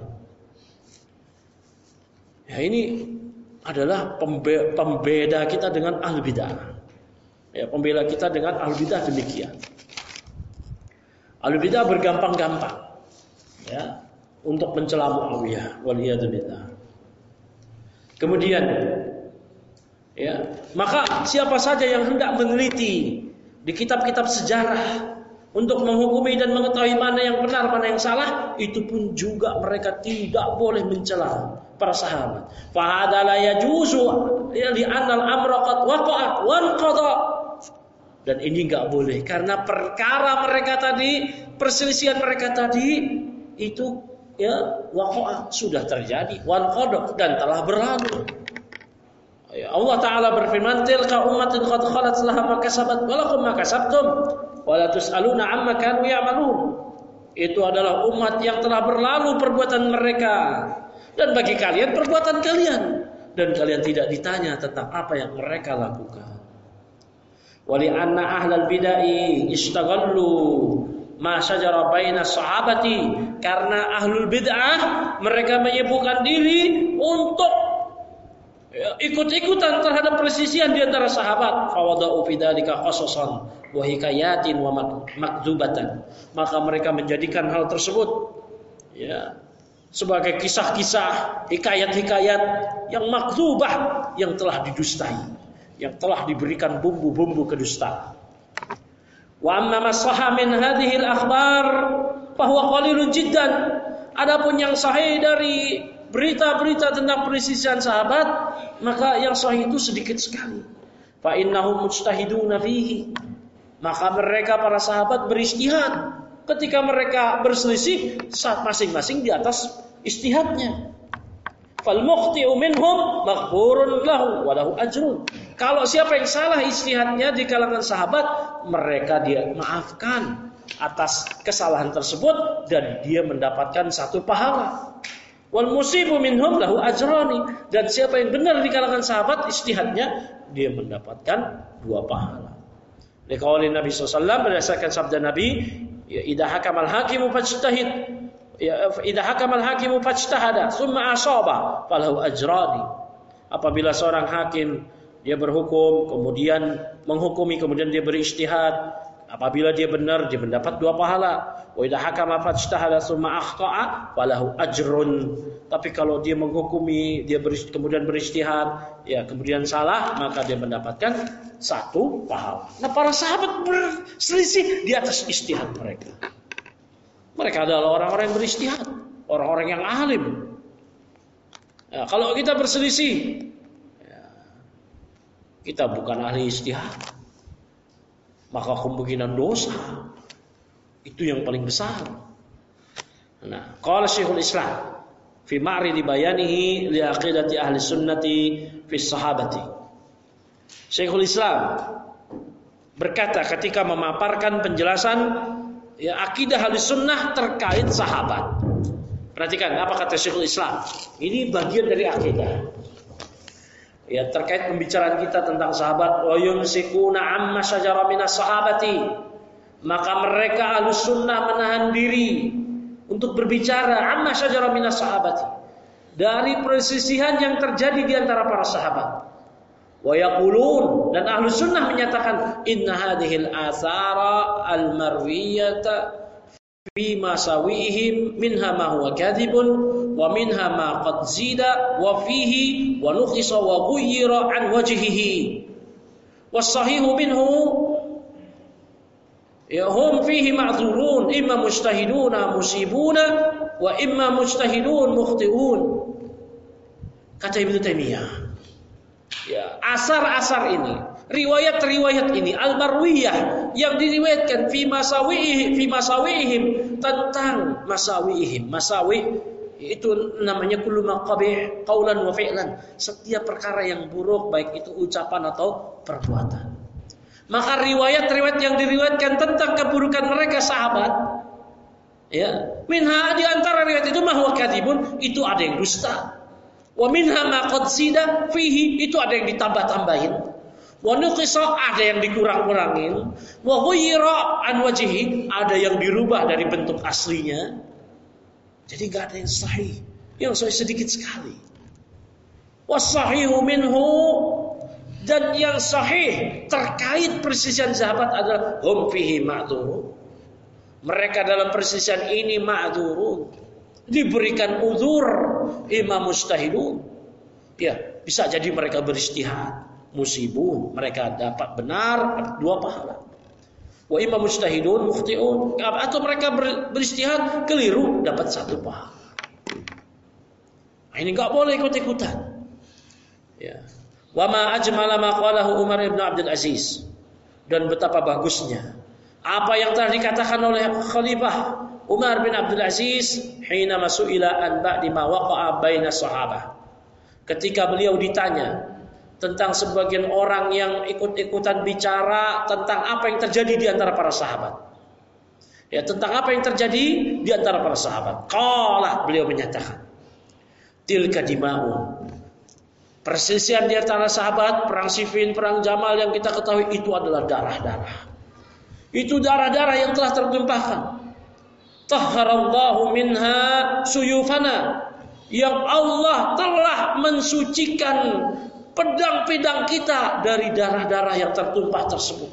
Ya, ini adalah pembe- pembeda kita dengan ahli bid'ah. Ya, pembeda kita dengan ahli bid'ah demikian. Ahli bid'ah bergampang-gampang, ya, untuk mencela Muawiyah, waliyadzubillah. Kemudian, ya, maka siapa saja yang hendak meneliti di kitab-kitab sejarah untuk menghukumi dan mengetahui mana yang benar, mana yang salah, itu pun juga mereka tidak boleh mencela para sahabat. Fa hadza la yajuzu li anna al-amra qad waqa'at wan qada. Dan ini enggak boleh karena perkara mereka tadi, perselisihan mereka tadi itu ya waqa'at, sudah terjadi, wan qada, dan telah berlalu. Allah Ta'ala berfirman, tilka ummatin qad khalat laha ma kasabat wa lakum ma kasabtum wa la tus'aluna amma kanu ya'malun. Itu adalah umat yang telah berlalu perbuatan mereka, dan bagi kalian perbuatan kalian, dan kalian tidak ditanya tentang apa yang mereka lakukan. Wa li anna ahlal bid'ah istaghallu ma syajara baina sahabati, karena ahlul bid'ah mereka menyibukkan diri untuk ya, ikut-ikutan terhadap persisian di antara sahabat. Fawada'u fi dzalika qasasan wa hikayatin wa makdzubatan. Maka mereka menjadikan hal tersebut ya sebagai kisah-kisah, hikayat-hikayat yang makdzubah, yang telah didustai, yang telah diberikan bumbu-bumbu kedustaan. Wa amma masaha min hadhihi al-akhbar fa huwa qalilun jiddan. Adapun yang sahih dari berita-berita tentang perselisihan sahabat, maka yang sahih itu sedikit sekali. Fa innahum mujtahiduna fihi. Maka mereka para sahabat beristihad. Ketika mereka berselisih, masing-masing di atas istihadnya. Fal mukhti'u minhum maghfurun lahu wa lahu ajrun. Kalau siapa yang salah istihadnya di kalangan sahabat, mereka dia maafkan atas kesalahan tersebut dan dia mendapatkan satu pahala. Wal musibu minhum lahu ajrani, dan siapa yang benar di kalangan sahabat ijtihadnya, dia mendapatkan dua pahala. Liqauli Nabi sallallahu alaihi wasallam, berdasarkan sabda Nabi, ya idza hakamal hakimu fajtahid, ya idza hakamal hakimu fajtahada tsumma asaba falahu ajrani. Apabila seorang hakim dia berhukum, kemudian menghukumi, kemudian dia berijtihad, apabila dia benar dia mendapat dua pahala. Wa idza hakama fajtahada tsumma akhta'a falahu ajrun. Tapi kalau dia menghukumi, dia ber, kemudian berijtihad, ya kemudian salah, maka dia mendapatkan satu pahala. Nah, para sahabat berselisih di atas ijtihad mereka. Mereka adalah orang-orang yang berijtihad, orang-orang yang alim. Ya, kalau kita berselisih, ya, kita bukan ahli ijtihad, maka kemungkinan dosa itu yang paling besar. Nah, qala Syekhul Islam fi ma'ridi bayanihi li aqidati ahli sunnati fi sahabati. Syekhul Islam berkata ketika memaparkan penjelasan ya akidah ahli sunnah terkait sahabat. Perhatikan apa kata Syekhul Islam. Ini bagian dari akidah. Ya terkait pembicaraan kita tentang sahabat, wa yumsikuna amma syajara minas sahabati. Maka mereka ahli sunnah menahan diri untuk berbicara amma syajara minas sahabati, dari perselisihan yang terjadi di antara para sahabat. Wa yaqulun, dan ahli sunnah menyatakan inna hadhil athara al marwiyata fi masawihim minha ma huwa kadhibun wa minha ma qad zida wa fihi wa nukhisa wa ghayyira an wajhihi was sahihu minhu ya hum fihi ma'dzurun imma mujtahiduna musibuna wa imma mujtahidun mukhtiun. Kata Ibnu Taimiyah, ya asar-asar ini, riwayat-riwayat ini al-marwiyah yang diriwayatkan fi masawihim fi masawihim tentang masawihim. Masawi itu namanya kullu maqabih qaulan wa fi'lan, setiap perkara yang buruk baik itu ucapan atau perbuatan. Maka riwayat-riwayat yang diriwayatkan tentang keburukan mereka sahabat, ya, minha di antara riwayat itu mahwa kadhibun, itu ada yang dusta. Wa minha ma qad zida fihi, itu ada yang ditambah-tambahin. Wa nuqisa, ada yang dikurang-kurangin. Wa ghayyira an wajhi, ada yang dirubah dari bentuk aslinya. Jadi enggak ada yang sahih. Yang sahih sedikit sekali. Was sahihu minhu, dan yang sahih terkait persisian sahabat adalah hum fihi ma'dzurun. Mereka dalam persisian ini ma'dzurun, diberikan uzur, imam mujtahidun. Ya, bisa jadi mereka berijtihad, musibun, mereka dapat benar dua pahala. Wa imam mujtahidun mukhtiun, atau mereka ber, berijtihad keliru dapat satu pahala. Nah, ini enggak boleh ikut-ikutan. Ya. Wa ma ajmala ma qalahu Umar bin Abdul Aziz, dan betapa bagusnya apa yang telah dikatakan oleh Khalifah Umar bin Abdul Aziz hina masuila an ba'di ma waqa'a baina sahabah, ketika beliau ditanya tentang sebagian orang yang ikut-ikutan bicara tentang apa yang terjadi di antara para sahabat. Ya, tentang apa yang terjadi di antara para sahabat. Qala, beliau menyatakan, tilka dima'u, perselisihan di antara sahabat, perang Siffin, perang Jamal yang kita ketahui itu adalah darah-darah. Itu darah-darah yang telah tertumpahkan. Tahharallahu minha suyufana, yang Allah telah mensucikan pedang-pedang kita dari darah-darah yang tertumpah tersebut.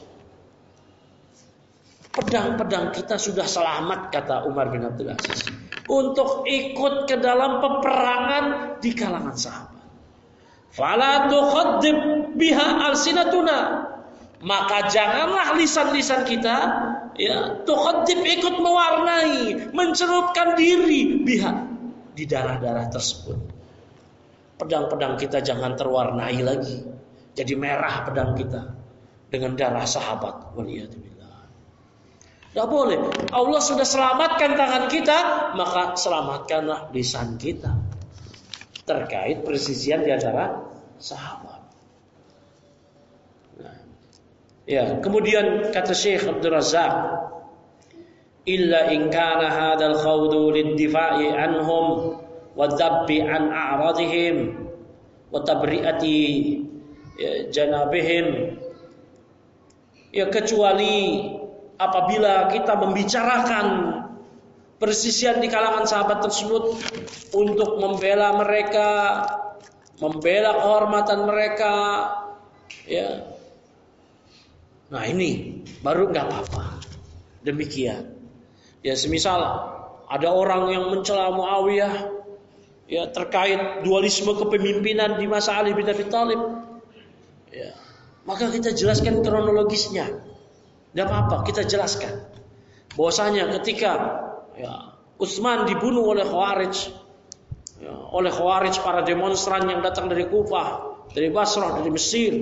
Pedang-pedang kita sudah selamat, kata Umar bin Abdul Aziz, untuk ikut ke dalam peperangan di kalangan sahabat. Fala tukhaddib biha alsinatuna, maka janganlah lisan-lisan kita ya tukhaddib ikut mewarnai, mencerupkan diri biha, di darah-darah tersebut. Pedang-pedang kita jangan terwarnai lagi, jadi merah pedang kita dengan darah sahabat. Waliyadzubillah. Tidak boleh. Allah sudah selamatkan tangan kita, maka selamatkanlah lisan kita terkait persisian di antara sahabat. Nah, ya, kemudian kata Syekh Abdul Razak illa in kana hadzal khawdu lid-difa'i anhum wa dhabbi an a'radihim wa tabri'ati janabihim. Ya, kecuali apabila kita membicarakan persisian di kalangan sahabat tersebut untuk membela mereka, membela kehormatan mereka, ya. Nah, ini baru nggak apa-apa. Demikian. Ya, semisal ada orang yang mencela Muawiyah, ya, terkait dualisme kepemimpinan di masa Ali bin Abi Thalib, ya, maka kita jelaskan kronologisnya. Tidak apa-apa, kita jelaskan bahwasanya ketika, ya, Utsman dibunuh oleh Khawarij, ya, oleh Khawarij para demonstran yang datang dari Kufah, dari Basrah, dari Mesir.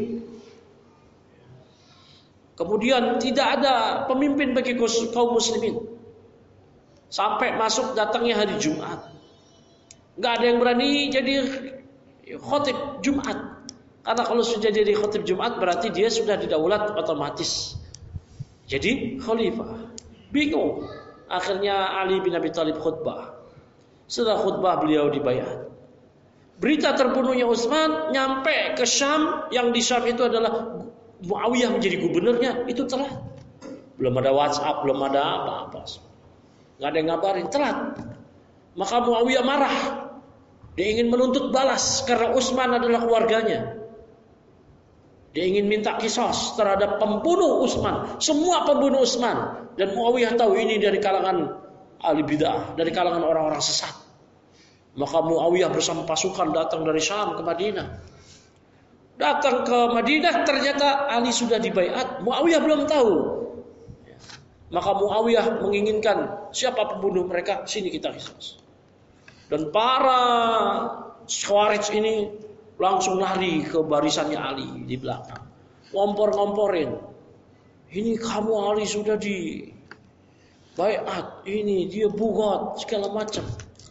Kemudian tidak ada pemimpin bagi kaum muslimin sampai masuk datangnya hari Jumat. Nggak ada yang berani jadi khotib Jumat. Karena kalau sudah jadi khotib Jumat berarti dia sudah didaulat otomatis jadi khalifah. Bingung. Akhirnya Ali bin Abi Thalib khutbah. Setelah khutbah beliau dibayat. Berita terbunuhnya Utsman nyampe ke Syam, yang di Syam itu adalah Muawiyah menjadi gubernurnya, itu telat. Belum ada WhatsApp, belum ada apa-apa. Nggak ada yang ngabarin, telat. Maka Muawiyah marah. Dia ingin menuntut balas karena Utsman adalah keluarganya. Dia ingin minta kisos terhadap pembunuh Utsman, semua pembunuh Utsman. Dan Muawiyah tahu ini dari kalangan ahli bid'ah, dari kalangan orang-orang sesat. Maka Muawiyah bersama pasukan datang dari Syam ke Madinah. Datang ke Madinah, ternyata Ali sudah dibaiat, Muawiyah belum tahu. Maka Muawiyah menginginkan siapa pembunuh mereka, sini kita kisos. Dan para Khawarij ini langsung lari ke barisannya Ali di belakang, ngompor-ngomporin. Ini kamu Ali sudah dibaiat, ini dia bugot segala macam.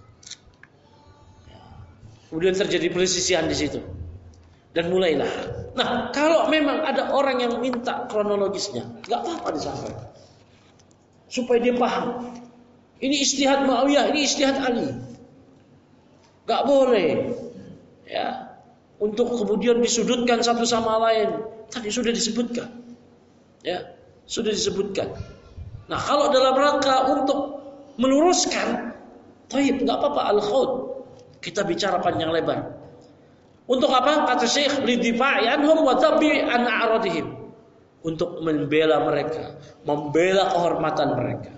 Kemudian terjadi persisian di situ. Dan mulailah. Nah, kalau memang ada orang yang minta kronologisnya, nggak apa-apa disampaikan, supaya dia paham. Ini ijtihad Muawiyah, ini ijtihad Ali. Nggak boleh, ya, untuk kemudian disudutkan satu sama lain. Tadi sudah disebutkan, ya, sudah disebutkan. Nah, kalau dalam rangka untuk meluruskan, taib, nggak apa-apa al-khawd. Kita bicara panjang lebar. Untuk apa? Kata Syekh, lidifa'i anhum wa tabi an a'radihim. Untuk membela mereka, membela kehormatan mereka.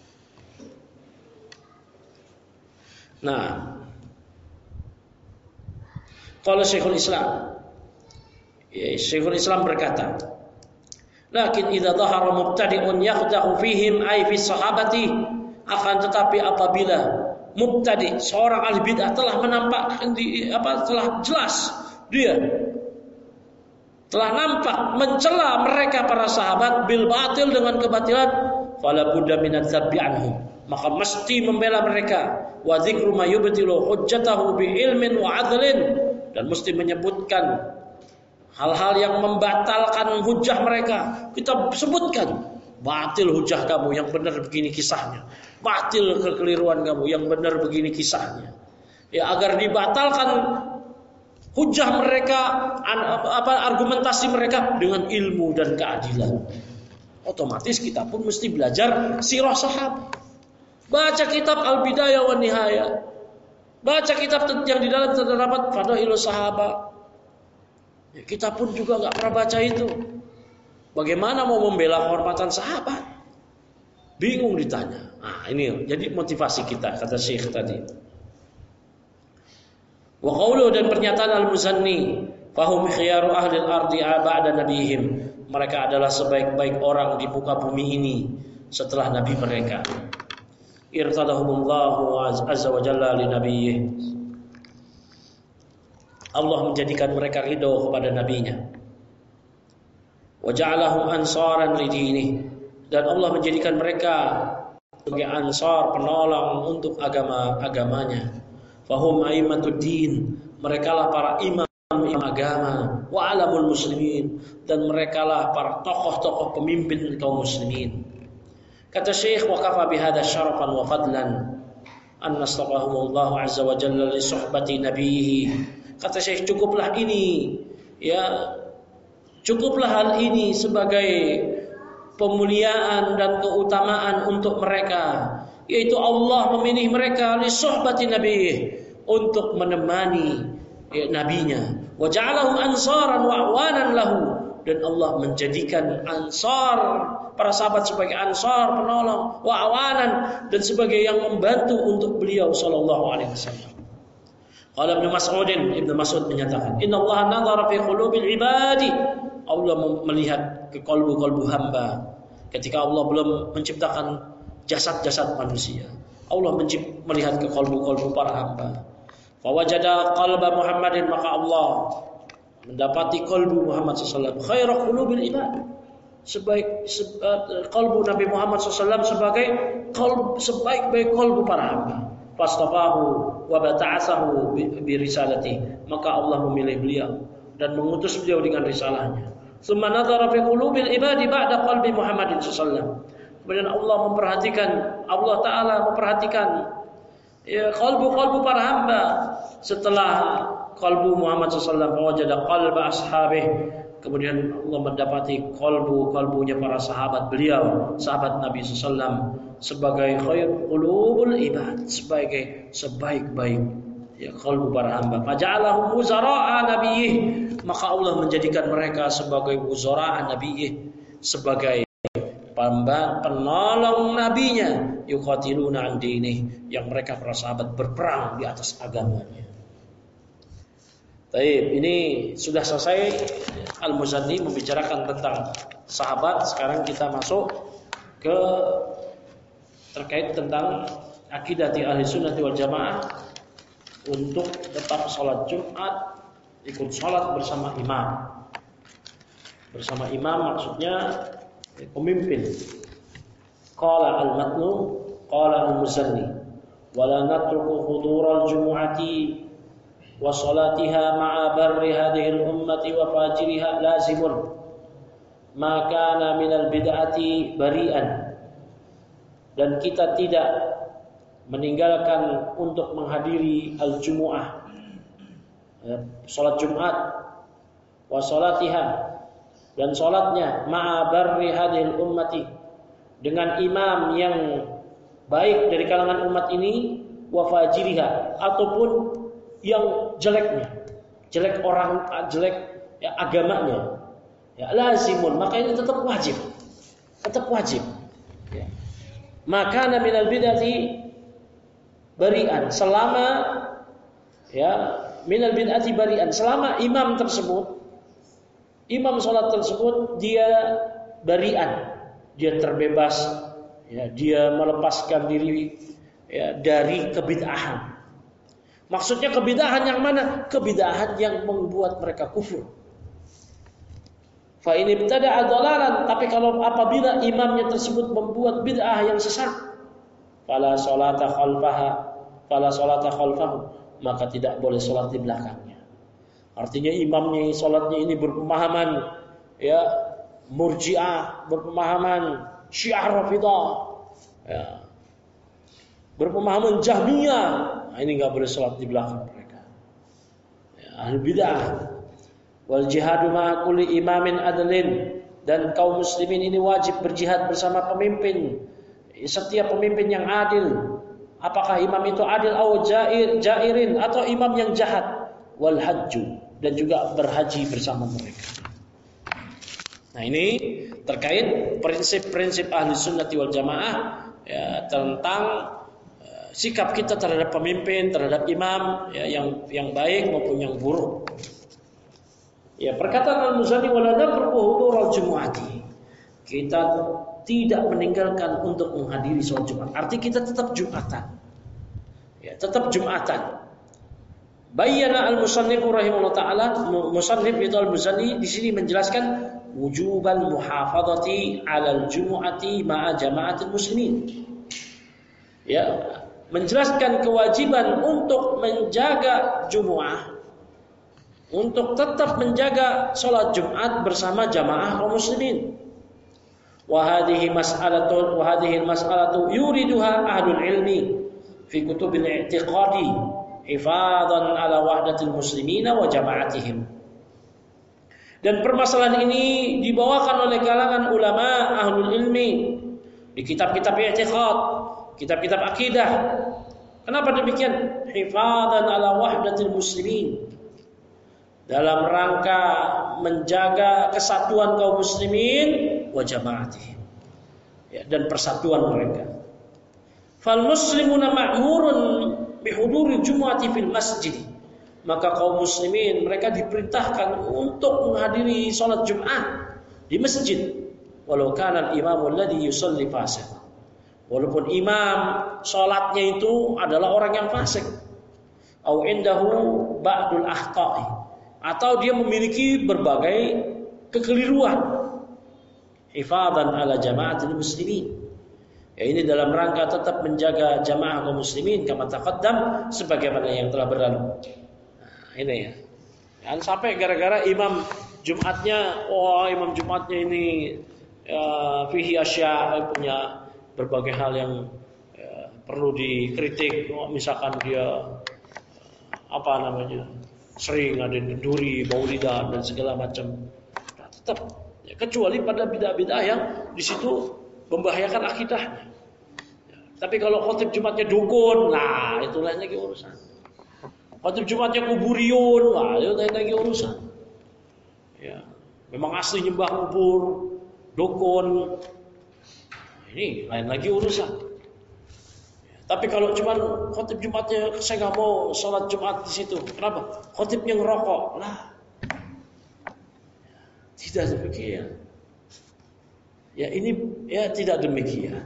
Nah, kalau Syekhul Islam, ya, Syekhul Islam berkata, lakin idza dhahara mubtadi'un yakhdahu fihim ay fi sahabati, akan tetapi apabila mubtadi, seorang ahli bid'ah telah menampakkan di apa telah jelas dia telah nampak mencela mereka para sahabat bil batil, dengan kebatilan, fala budda min adzabbi anhum, maka mesti membela mereka, wa dzikru ma yubtilu hujjatahu bi ilmin wa adlin, dan mesti menyebutkan hal-hal yang membatalkan hujah mereka. Kita sebutkan, batil hujah kamu, yang benar begini kisahnya. Batil kekeliruan kamu, yang benar begini kisahnya. Ya, agar dibatalkan hujah mereka, apa argumentasi mereka dengan ilmu dan keadilan. Otomatis kita pun mesti belajar sirah sahabat. Baca kitab Al-Bidayah wa Nihayah. Baca kitab yang di dalam terdapat Fadailus Sahabat. Ya, kita pun juga enggak pernah baca itu. Bagaimana mau membela kehormatan sahabat? Bingung ditanya. Nah, ini jadi motivasi kita, kata Syekh tadi. Wa qawluhu, dan pernyataan Al-Muzanni, fahum khiyaru ahli al-ardi ba'da nabihim, mereka adalah sebaik-baik orang di muka bumi ini setelah nabi mereka. Irtadahumullahu azza wa jalla li nabiyih, Allah menjadikan mereka ridho kepada nabinya. Wa ja'alahum ansaran li dinihi, dan Allah menjadikan mereka sebagai ansar, penolong untuk agama-agamanya. Fahum aimatud din, merekalah para imam imam agama, wa alamul muslimin, dan merekalah para tokoh-tokoh pemimpin kaum muslimin. Kata Syekh, wa kafa bihadza syarafan wa fadlan an nastaqahumullah azza wa jalla li suhbati nabiyhi. Kata Syekh, cukuplah ini, ya, cukuplah hal ini sebagai pemuliaan dan keutamaan untuk mereka, yaitu Allah memilih mereka li suhbati nabiyhi, untuk menemani ya, nabinya. Wa ja'alahum ansaran wa awanan lahu, dan Allah menjadikan ansar, para sahabat sebagai ansar, penolong, wa awanan, dan sebagai yang membantu untuk beliau sallallahu alaihi wasallam. Qala Ibnu Mas'ud, Ibnu Mas'ud menyatakan, "Inna Allah nazara fi qulubil ibadi." Allah melihat ke kalbu-kalbu hamba ketika Allah belum menciptakan jasad-jasad manusia. Allah melihat ke kalbu-kalbu para hamba. Fa wajada qalba Muhammadin, maka Allah mendapati kalbu Muhammad sallallahu alaihi wasallam khairu qulubil ibad, sebaik se, uh, kalbu Nabi Muhammad sallallahu alaihi wasallam sebagai kalbu, sebaik-baik kalbu para hamba. Fastafahu wa bata'asahu bi risalati, maka Allah memilih beliau dan mengutus beliau dengan risalahnya. Tsumma nadhara fi qulubil ibadi ba'da qalbi Muhammadin sallallahu alaihi wasallam. Kemudian Allah memperhatikan, Allah Taala memperhatikan ya, kalbu-kalbu para hamba setelah kalbu Muhammad sallallahu alaihi wasallam. Wajada qalba ashabih, kemudian Allah mendapati kalbu-kalbunya para sahabat beliau, sahabat Nabi sallallahu alaihi wasallam, sebagai khair qulubul ibad, sebagai sebaik-baik ya kalbu para hamba. Faja'alahum wuzara'a nabiyyih, maka Allah menjadikan mereka sebagai wuzara'a nabiyyih, sebagai penolong nabinya, yuqatiluna an dinih, yang mereka para sahabat berperang di atas agamanya. Baik, ini sudah selesai Al-Muzanni membicarakan tentang sahabat. Sekarang kita masuk ke terkait tentang akidah ahli sunnah wal jamaah untuk tetap sholat Jumat, ikut sholat bersama imam. Bersama imam maksudnya pemimpin. Qala al-matnu, qala al-muzanni, wala natruku hudural jumu'ati wa salatiha ma'a barri hadhihi al-ummati wa fajiriha lazimun ma kana minal bid'ati bari'an. Dan kita tidak meninggalkan untuk menghadiri al-jumu'ah, salat Jumat, wa salatiha, dan salatnya, ma'a barri hadhil ummati, dengan imam yang baik dari kalangan umat ini, wa fajiriha, ataupun yang jeleknya, jelek orang, jelek ya, agamanya, ya, lazimun, maka ini tetap wajib, tetap wajib. Ya. Maka minal bid'ati bari'an, selama ya minal bid'ati bari'an, selama imam tersebut, imam salat tersebut dia bari'an, dia terbebas, ya, dia melepaskan diri ya, dari kebid'ahan. Maksudnya kebid'ahan yang mana? Kebid'ahan yang membuat mereka kufur. Fa in ibtada'a dhalalan, tapi kalau apabila imamnya tersebut membuat bid'ah yang sesat, fala sholata khalfaha, fala sholata khalfahu, maka tidak boleh sholat di belakangnya. Artinya imamnya sholatnya ini berpemahaman ya Murji'ah, berpemahaman Syiah Rafidah, ya, berpemahaman Jahmiyah. Nah, ini nggak boleh sholat di belakang mereka. Ya, ahli bid'ah. Wal jihadu ma'a kulli imamin adlin, dan kaum muslimin ini wajib berjihad bersama pemimpin, setiap pemimpin yang adil. Apakah imam itu adil atau jair, jairin, atau imam yang jahat. Wal hajju, dan juga berhaji bersama mereka. Nah, ini terkait prinsip-prinsip ahli sunnati wal jamaah ya, tentang uh, sikap kita terhadap pemimpin, terhadap imam ya, yang yang baik maupun yang buruk. Ya, perkataan Al-Muzanni wala nadruku hudural jumu'ati, kita tidak meninggalkan untuk menghadiri sholat Jumat. Arti kita tetap Jumatan. Ya, tetap Jumatan. Bayyana al-musannifu rahimahullah taala, musannif itu Al-Muzanni di sini menjelaskan wujubal muhafadzati 'alal jumu'ati ma'a jama'atil muslimin. Ya, menjelaskan kewajiban untuk menjaga Jumu'ah, untuk tetap menjaga sholat Jumat bersama jamaah kaum muslimin. Wa hadhihi mas'alatun wa hadhihi al-mas'alatu yuriduha ahlul ilmi fi kutubil i'tiqadi hifadan ala wahdatil muslimina wa jama'atihim. Dan permasalahan ini dibawakan oleh kalangan ulama ahlul ilmi di kitab-kitab i'tiqad, kitab-kitab akidah. Kenapa demikian? Hifadan ala wahdatil muslimin, dalam rangka menjaga kesatuan kaum muslimin wa jama'atihim, ya, dan persatuan mereka. Fal muslimuna ma'murun bihuduri jumu'ati fil masjid. Maka kaum muslimin mereka diperintahkan untuk menghadiri salat Jumat di masjid, walau kana al-imam alladhi yusalli fasik. Walaupun imam salatnya itu adalah orang yang fasik. Au indahu ba'dul akhta'i, atau dia memiliki berbagai kekeliruan. Hifadan ala jama'atil muslimin. Ya, ini dalam rangka tetap menjaga jamaah kaum muslimin kama taqaddam, sebagaimana yang telah berlalu. Nah, ini ya. Jangan sampai gara-gara imam Jumatnya, oh imam Jumatnya ini ya, fihi asya, punya berbagai hal yang ya, perlu dikritik. Oh, misalkan dia apa namanya, sering ada duri, maulidan dan segala macam. Nah, tetap ya, kecuali pada bidah-bidah yang di situ membahayakan akidahnya. Ya, tapi kalau khotib Jumatnya dukun, nah itu lain lagi urusan. Khotib Jumatnya kuburiun, nah itu lain lagi urusan. Ya, memang asli nyembah kubur, dukun, nah, ini lain lagi urusan. Ya, tapi kalau cuma khotib Jumatnya saya nggak mau sholat Jumat di situ, kenapa? Khotibnya ngerokok, lah, tidak demikian. Ya ini ya tidak demikian.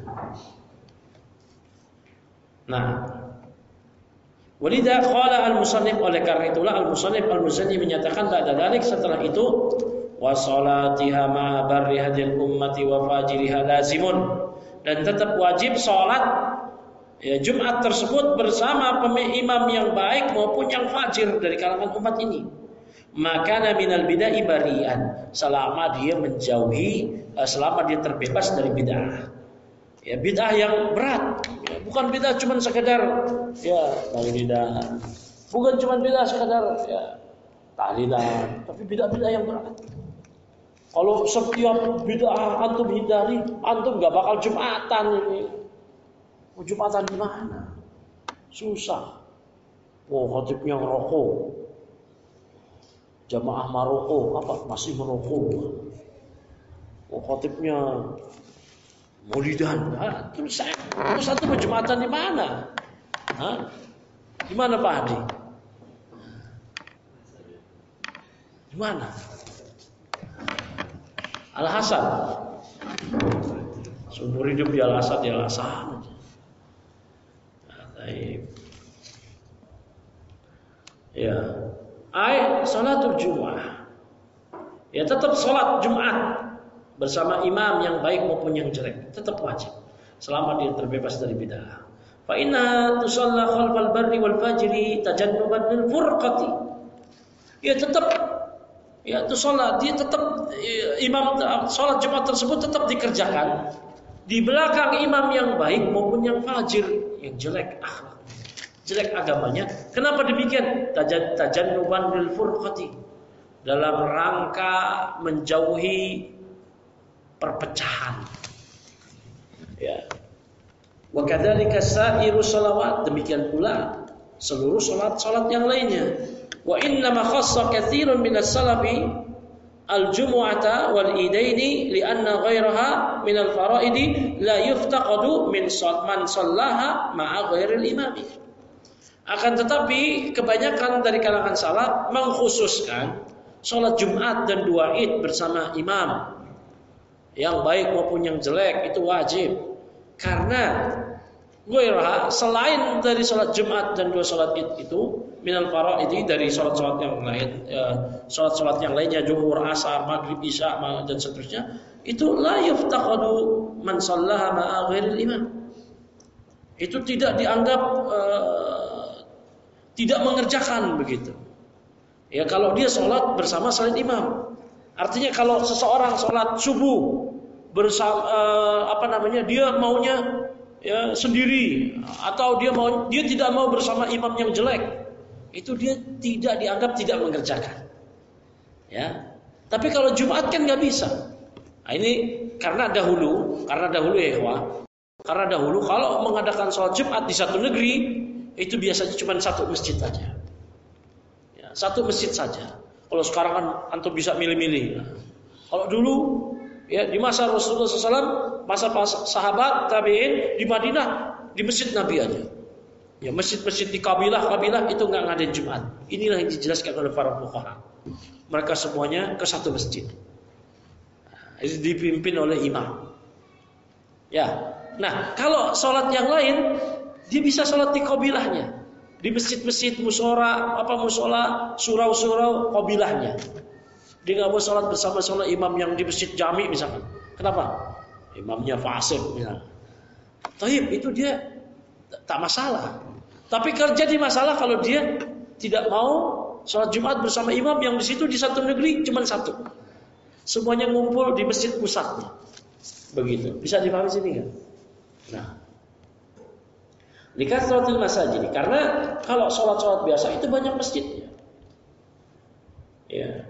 Nah, walidha qala al-musannif, oleh karena itulah al-musannif al-muzanni menyatakan ba'da dzalik, setelah itu wa salatiha ma barri hadil ummati wa fajiriha lazimun, dan tetap wajib salat ya Jumat tersebut bersama imam yang baik maupun yang fajir dari kalangan umat ini. Maka minal bid'ah barian, selama dia menjauhi, selama dia terbebas dari bid'ah. Ya, bid'ah yang berat, ya, bukan bid'ah cuma sekedar ya tahlilan, bukan cuma bid'ah sekedar ya tahlilan, tapi bid'ah-bid'ah yang berat. Kalau setiap bid'ah antum hindari, antum nggak bakal Jumatan ini. Mau Jumatan di mana? Susah. Oh, khotibnya ngerokok. Jamaah Maroko apa masih merokok. Oh, khotibnya maulidan. Nah, terus saya terus satu Jumatan di mana? Hah? Di mana Pak Hadi? Di mana? Al-Hasan. Seumur hidup di Al-Hasan, di Al-Hasan. Nah, ya. Ai salatul Jumat. Ya tetap salat Jumat bersama imam yang baik maupun yang jelek, tetap wajib selama dia terbebas dari bid'ah. Fa inna tusalla khalfal barri wal fajri tajannuban lil furqati. Ya tetap ya tusalla, dia tetap ya, imam salat Jumat tersebut tetap dikerjakan di belakang imam yang baik maupun yang fajir, yang jelek akhlak, jelek agamanya. Kenapa demikian? Tajannuban lil furqati, dalam rangka menjauhi perpecahan. Ya. Wa kadzalika sa'iru shalawat, demikian pula seluruh salat-salat yang lainnya. Wa inna ma khassa katsirun minas salafi al-jumu'ata wal idaini li'anna ghairaha min al-fara'idi la yuftaqadu min man shallaha ma'a ghairil imami. Akan tetapi kebanyakan dari kalangan salaf mengkhususkan salat Jumat dan dua Id bersama imam yang baik maupun yang jelek itu wajib, karena ghairaha, selain dari salat Jumat dan dua salat Id itu minal faraidi, dari salat-salat yang lain, ya, salat-salat yang lainnya zuhur, asar, maghrib, isya dan seterusnya, itu la yuftaqadu man shallaha ma'a ghairil imam. Itu tidak dianggap uh, tidak mengerjakan begitu. Ya kalau dia sholat bersama selain imam. Artinya kalau seseorang sholat subuh bersama uh, apa namanya dia maunya ya sendiri, atau dia mau dia tidak mau bersama imam yang jelek, itu dia tidak dianggap tidak mengerjakan. Ya, tapi kalau Jumat kan nggak bisa. Nah, ini karena dahulu, karena dahulu ya, wah, karena dahulu kalau mengadakan sholat Jumat di satu negeri itu biasanya cuma satu masjid saja. Ya, satu masjid saja. Kalau sekarang kan antum bisa milih-milih. Nah, kalau dulu ya di masa Rasulullah shallallahu alaihi wasallam, masa sahabat tabi'in di Madinah di masjid Nabi aja. Ya masjid-masjid di kabilah-kabilah itu nggak ngadain Jumat. Inilah yang dijelaskan oleh para fuqaha. Mereka semuanya ke satu masjid. Nah, itu dipimpin oleh imam. Ya. Nah, kalau sholat yang lain dia bisa sholat di kabilahnya. Di masjid-masjid musora, apa musola, surau-surau kabilahnya. Dia nggak mau sholat bersama-sama imam yang di masjid jami misalkan. Kenapa? Imamnya fasik misalkan. Taib itu dia tak masalah. Tapi kalau jadi masalah kalau dia tidak mau sholat Jumat bersama imam yang di situ di satu negeri cuma satu. Semuanya ngumpul di masjid pusatnya. Begitu. Bisa dipahami sini kan? Nah, likasratil masajid, karena kalau sholat-sholat biasa itu banyak masjidnya. Ya.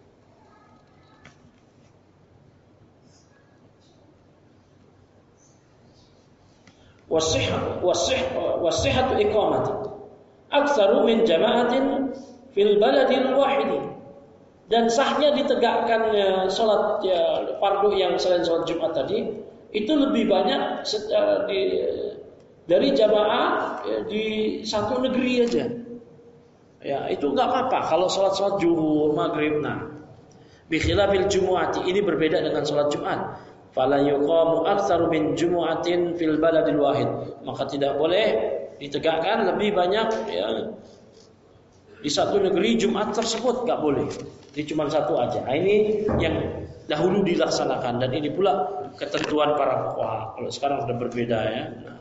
Wasihah wasih wasihatu iqamati aktsaru min jama'atin fil baladil wahid. Dan sahnya ditegakkannya sholat ya, fardu yang selain sholat Jumat tadi itu lebih banyak secara di, dari jamaah ya, di satu negeri aja. Ya itu nggak apa-apa kalau sholat-sholat zuhur, maghrib. Nah, bikhilafil jumu'ati, ini berbeda dengan sholat Jumat. Fala yuqamu aktsaru min jumu'atin fil baladil wahid. Maka tidak boleh ditegakkan lebih banyak ya, di satu negeri Jumat tersebut, nggak boleh. Ini cuma satu aja. Nah, ini yang dahulu dilaksanakan dan ini pula ketentuan para fuqaha. Kalau sekarang sudah berbeda ya. Nah.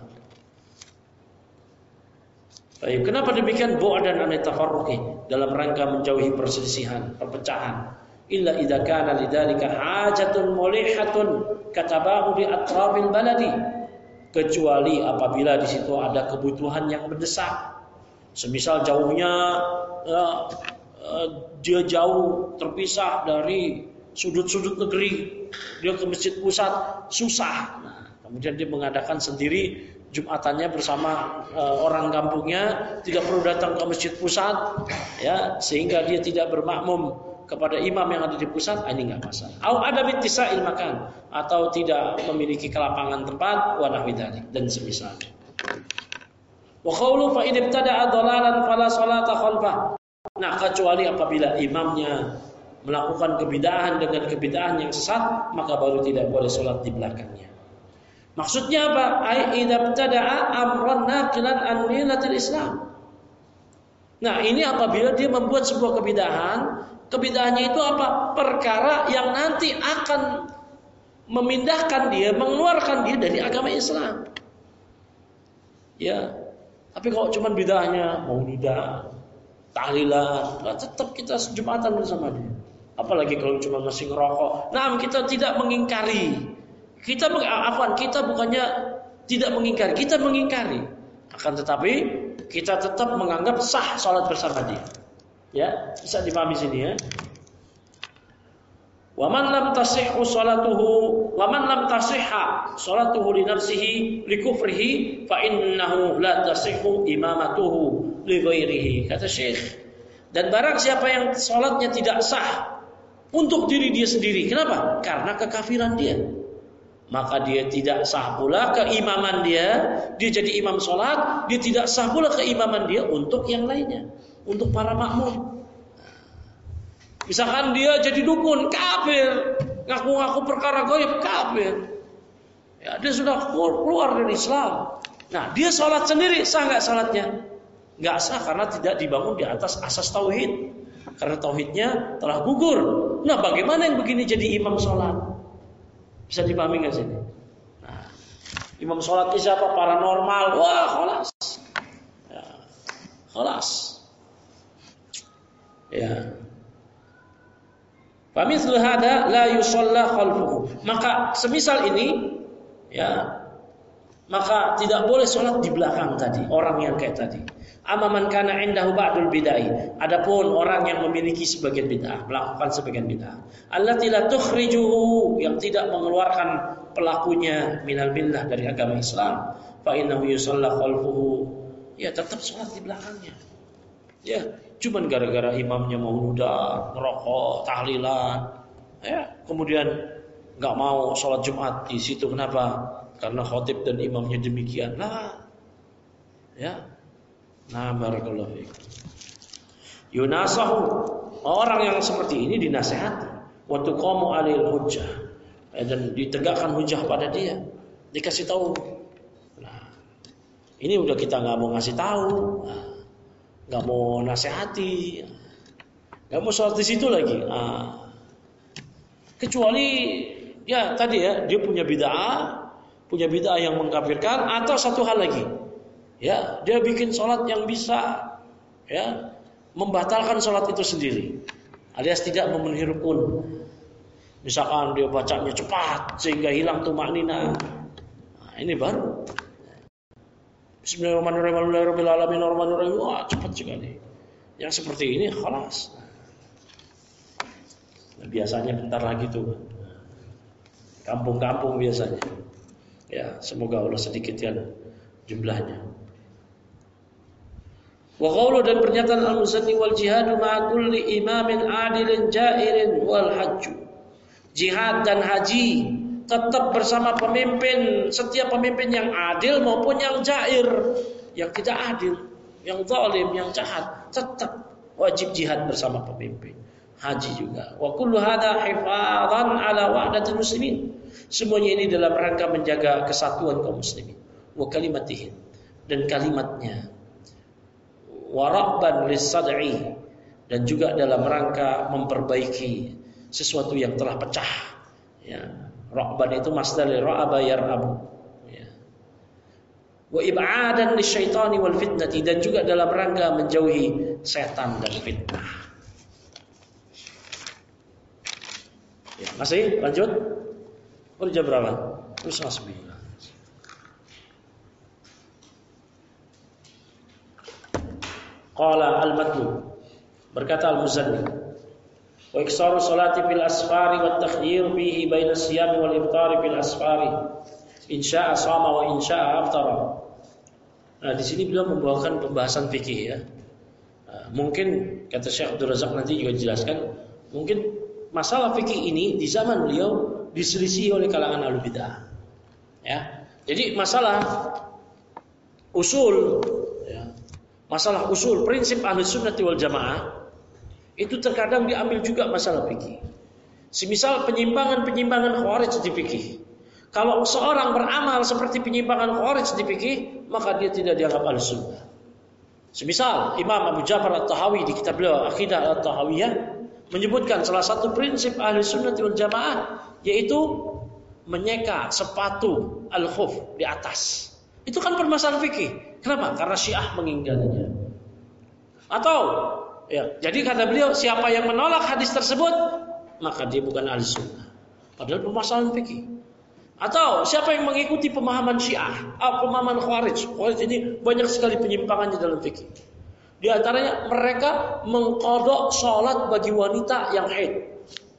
Baik, kenapa demikian? Bu'dan an tafarruqi, dalam rangka menjauhi perselisihan, perpecahan. Illa idza kana lidzalika hajatun mulihatun katabahu di atrafil baladi, kecuali apabila di situ ada kebutuhan yang mendesak. Semisal jauhnya uh, uh, dia jauh terpisah dari sudut-sudut negeri, dia ke masjid pusat susah. Nah, kemudian dia mengadakan sendiri Jumatannya bersama uh, orang kampungnya, tidak perlu datang ke masjid pusat, ya, sehingga dia tidak bermakmum kepada imam yang ada di pusat. Ini nggak masalah. Au ada bittisa'il makan, atau tidak memiliki kelapangan tempat, wa nahwi dzalik, dan semisalnya. Wa qawlu fa in ibtada'a dhalalan fala salata khalfah. Nah, kecuali apabila imamnya melakukan kebidahan dengan kebidahan yang sesat, maka baru tidak boleh salat di belakangnya. Maksudnya apa? Ai idza ibtada'a amran naqilan an millatil Islam. Nah, ini apabila dia membuat sebuah kebidahan, kebidahannya itu apa? Perkara yang nanti akan memindahkan dia, mengeluarkan dia dari agama Islam. Ya. Tapi kalau cuma bidahnya maulidan, tahlilan, nah tetap kita Jumatan bersama dia. Apalagi kalau cuma masih ngerokok. Nah, kita tidak mengingkari. Kita afwan, kita bukannya tidak mengingkari, kita mengingkari. Akan tetapi kita tetap menganggap sah salat bersama dia. Ya, bisa dipahami sini ya. Wa man lam tasihhu salatuhu wa man lam tasihha salatuhu li nafsihi li kufrihi fa innahu la tasihhu imamatuhu li ghairihi. Kata Syekh, dan barang siapa yang salatnya tidak sah untuk diri dia sendiri, kenapa? Karena kekafiran dia, maka dia tidak sah pula keimaman dia. Dia jadi imam salat, dia tidak sah pula keimaman dia untuk yang lainnya, untuk para makmum. Misalkan dia jadi dukun, kafir, ngaku-ngaku perkara gaib, kafir. Ya, dia sudah keluar dari Islam. Nah, dia sholat sendiri, sah nggak sholatnya? Nggak sah karena tidak dibangun di atas asas tauhid. Karena tauhidnya telah gugur. Nah, bagaimana yang begini jadi imam sholat? Bisa dipahami nggak sini? Nah, imam sholat ini siapa? Paranormal, wah, kholas. Ya, kholas. Ya. Famithlu hada la yusalla khalfuhu. Maka semisal ini, ya, maka tidak boleh sholat di belakang tadi, orang yang kayak tadi. Amma man kana indahu ba'dul bid'ah. Adapun orang yang memiliki sebagian bid'ah, melakukan sebagian bid'ah, allati la tukhrijuhu, yang tidak mengeluarkan pelakunya minal millah, dari agama Islam, fa innahu yusalla khalfuhu. Ya, tetap sholat di belakangnya. Ya, cuman gara-gara imamnya mau nuda, ngerokok, tahlilan, ya, kemudian nggak mau sholat Jumat di situ. Kenapa? Karena khotib dan imamnya demikian. Nah, ya, nah, barakallahu fiik. Yunasahu, orang yang seperti ini dinasihati. Wa tuqamu alil hujjah, dan ditegakkan hujjah pada dia, dikasih tahu. Nah, ini udah kita nggak mau ngasih tahu. Nah, nggak mau nasihati, nggak mau sholat di situ lagi. Nah, kecuali ya tadi ya, dia punya bid'ah, punya bid'ah yang mengkafirkan, atau satu hal lagi, ya, dia bikin sholat yang bisa, ya, membatalkan sholat itu sendiri, alias tidak memenuhi rukun. Misalkan dia bacanya cepat sehingga hilang tumaknina. Nah, ini baru. Bismillahirrahmanirrahim. Bismillahirrahmanirrahim. Wah, cepat sekali. Yang seperti ini khalas. Nah, biasanya bentar lagi tuh. Kampung-kampung biasanya. Ya, semoga Allah sedikit yang jumlahnya. Wa qawlu, dan pernyataan al-muzanni, wal jihadu ma'a kulli imamin adilin jairin wal hajju. Jihad dan haji tetap bersama pemimpin, setiap pemimpin yang adil maupun yang jair, yang tidak adil, yang zalim, yang jahat, tetap wajib jihad bersama pemimpin. Haji juga. Wa kullu hadza hifadzan ala wahdatil muslimin. Semuanya ini dalam rangka menjaga kesatuan kaum muslimin. Wa kalimatihim, dan kalimatnya. Wa rabban lis-sad'i, dan juga dalam rangka memperbaiki sesuatu yang telah pecah. Ya. Ra'ban itu masdar dari ra'aba yar'abu, ya. Wa ib'adan lisyaitani wal fitnati, dan juga dalam rangka menjauhi setan dan fitnah. Ya, masih lanjut? Oh, jam berapa? Terus sembilan. Qala al-matlu, berkata al-muzanni, wa iksaru salati fil asfari wa takhyir fihi baina siyam wal iftar fil asfari, insya'a shama wa insya'a aftara. Nah, di sini beliau membawakan pembahasan fikih, ya. Nah, mungkin kata Syekh Abdul Razak nanti juga jelaskan, mungkin masalah fikih ini di zaman beliau diselisih oleh kalangan ahlu bidah. Ya. Jadi masalah usul, ya, masalah usul prinsip Ahlus Sunnah wal Jamaah itu terkadang diambil juga masalah fikih. Semisal penyimpangan-penyimpangan Khawarij di fikih. Kalau seorang beramal seperti penyimpangan Khawarij di fikih, maka dia tidak dianggap Ahlus Sunnah. Semisal Imam Abu Ja'far At-Tahawi di kitab beliau Aqidah At-Tahawiyah menyebutkan salah satu prinsip Ahlus Sunnah wal Jamaah yaitu menyeka sepatu al-khuf di atas. Itu kan permasalahan fikih. Kenapa? Karena Syiah mengingkarinya. Atau ya, jadi kata beliau, siapa yang menolak hadis tersebut, maka dia bukan ahli sunnah. Padahal permasalahan fikih. Atau siapa yang mengikuti pemahaman Syiah, ah, pemahaman Khawarij. Khawarij ini banyak sekali penyimpangannya dalam fikih. Di antaranya mereka mengqadha salat bagi wanita yang haid.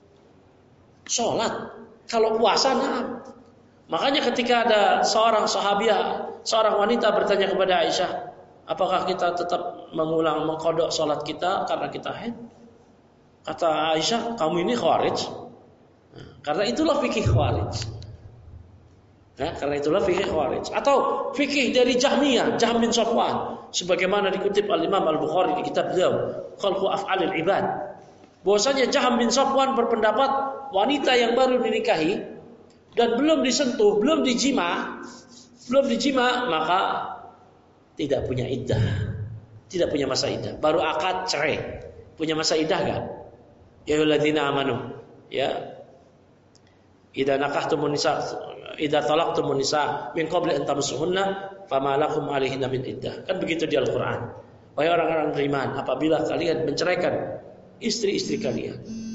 Salat, kalau puasa nah. Makanya ketika ada seorang sahabiah, seorang wanita bertanya kepada Aisyah, apakah kita tetap mengulang mengqadha salat kita karena kita haid? Kata Aisyah, kamu ini Khawarij. Nah, karena itulah fikih Khawarij. Nah, karena itulah fikih Khawarij. Atau fikih dari Jahmiyah, Jahm bin Safwan, sebagaimana dikutip Al-Imam Al-Bukhari di kitab beliau Khalqu Af'alil Ibad. Bahwasanya Jahm bin Safwan berpendapat wanita yang baru dinikahi dan belum disentuh, belum dijima, belum dijima, maka tidak punya iddah, tidak punya masa iddah. Baru akad cerai, punya masa iddah enggak? Ya ayyuhalladzina amanu, ya. Idza nakahtumun nisa, idza talaqtumun nisa min qabli an tamassuhunna fama lakum alaihinna min iddah. Kan begitu di Al-Qur'an. Wahai orang-orang beriman, apabila kalian menceraikan istri-istri kalian,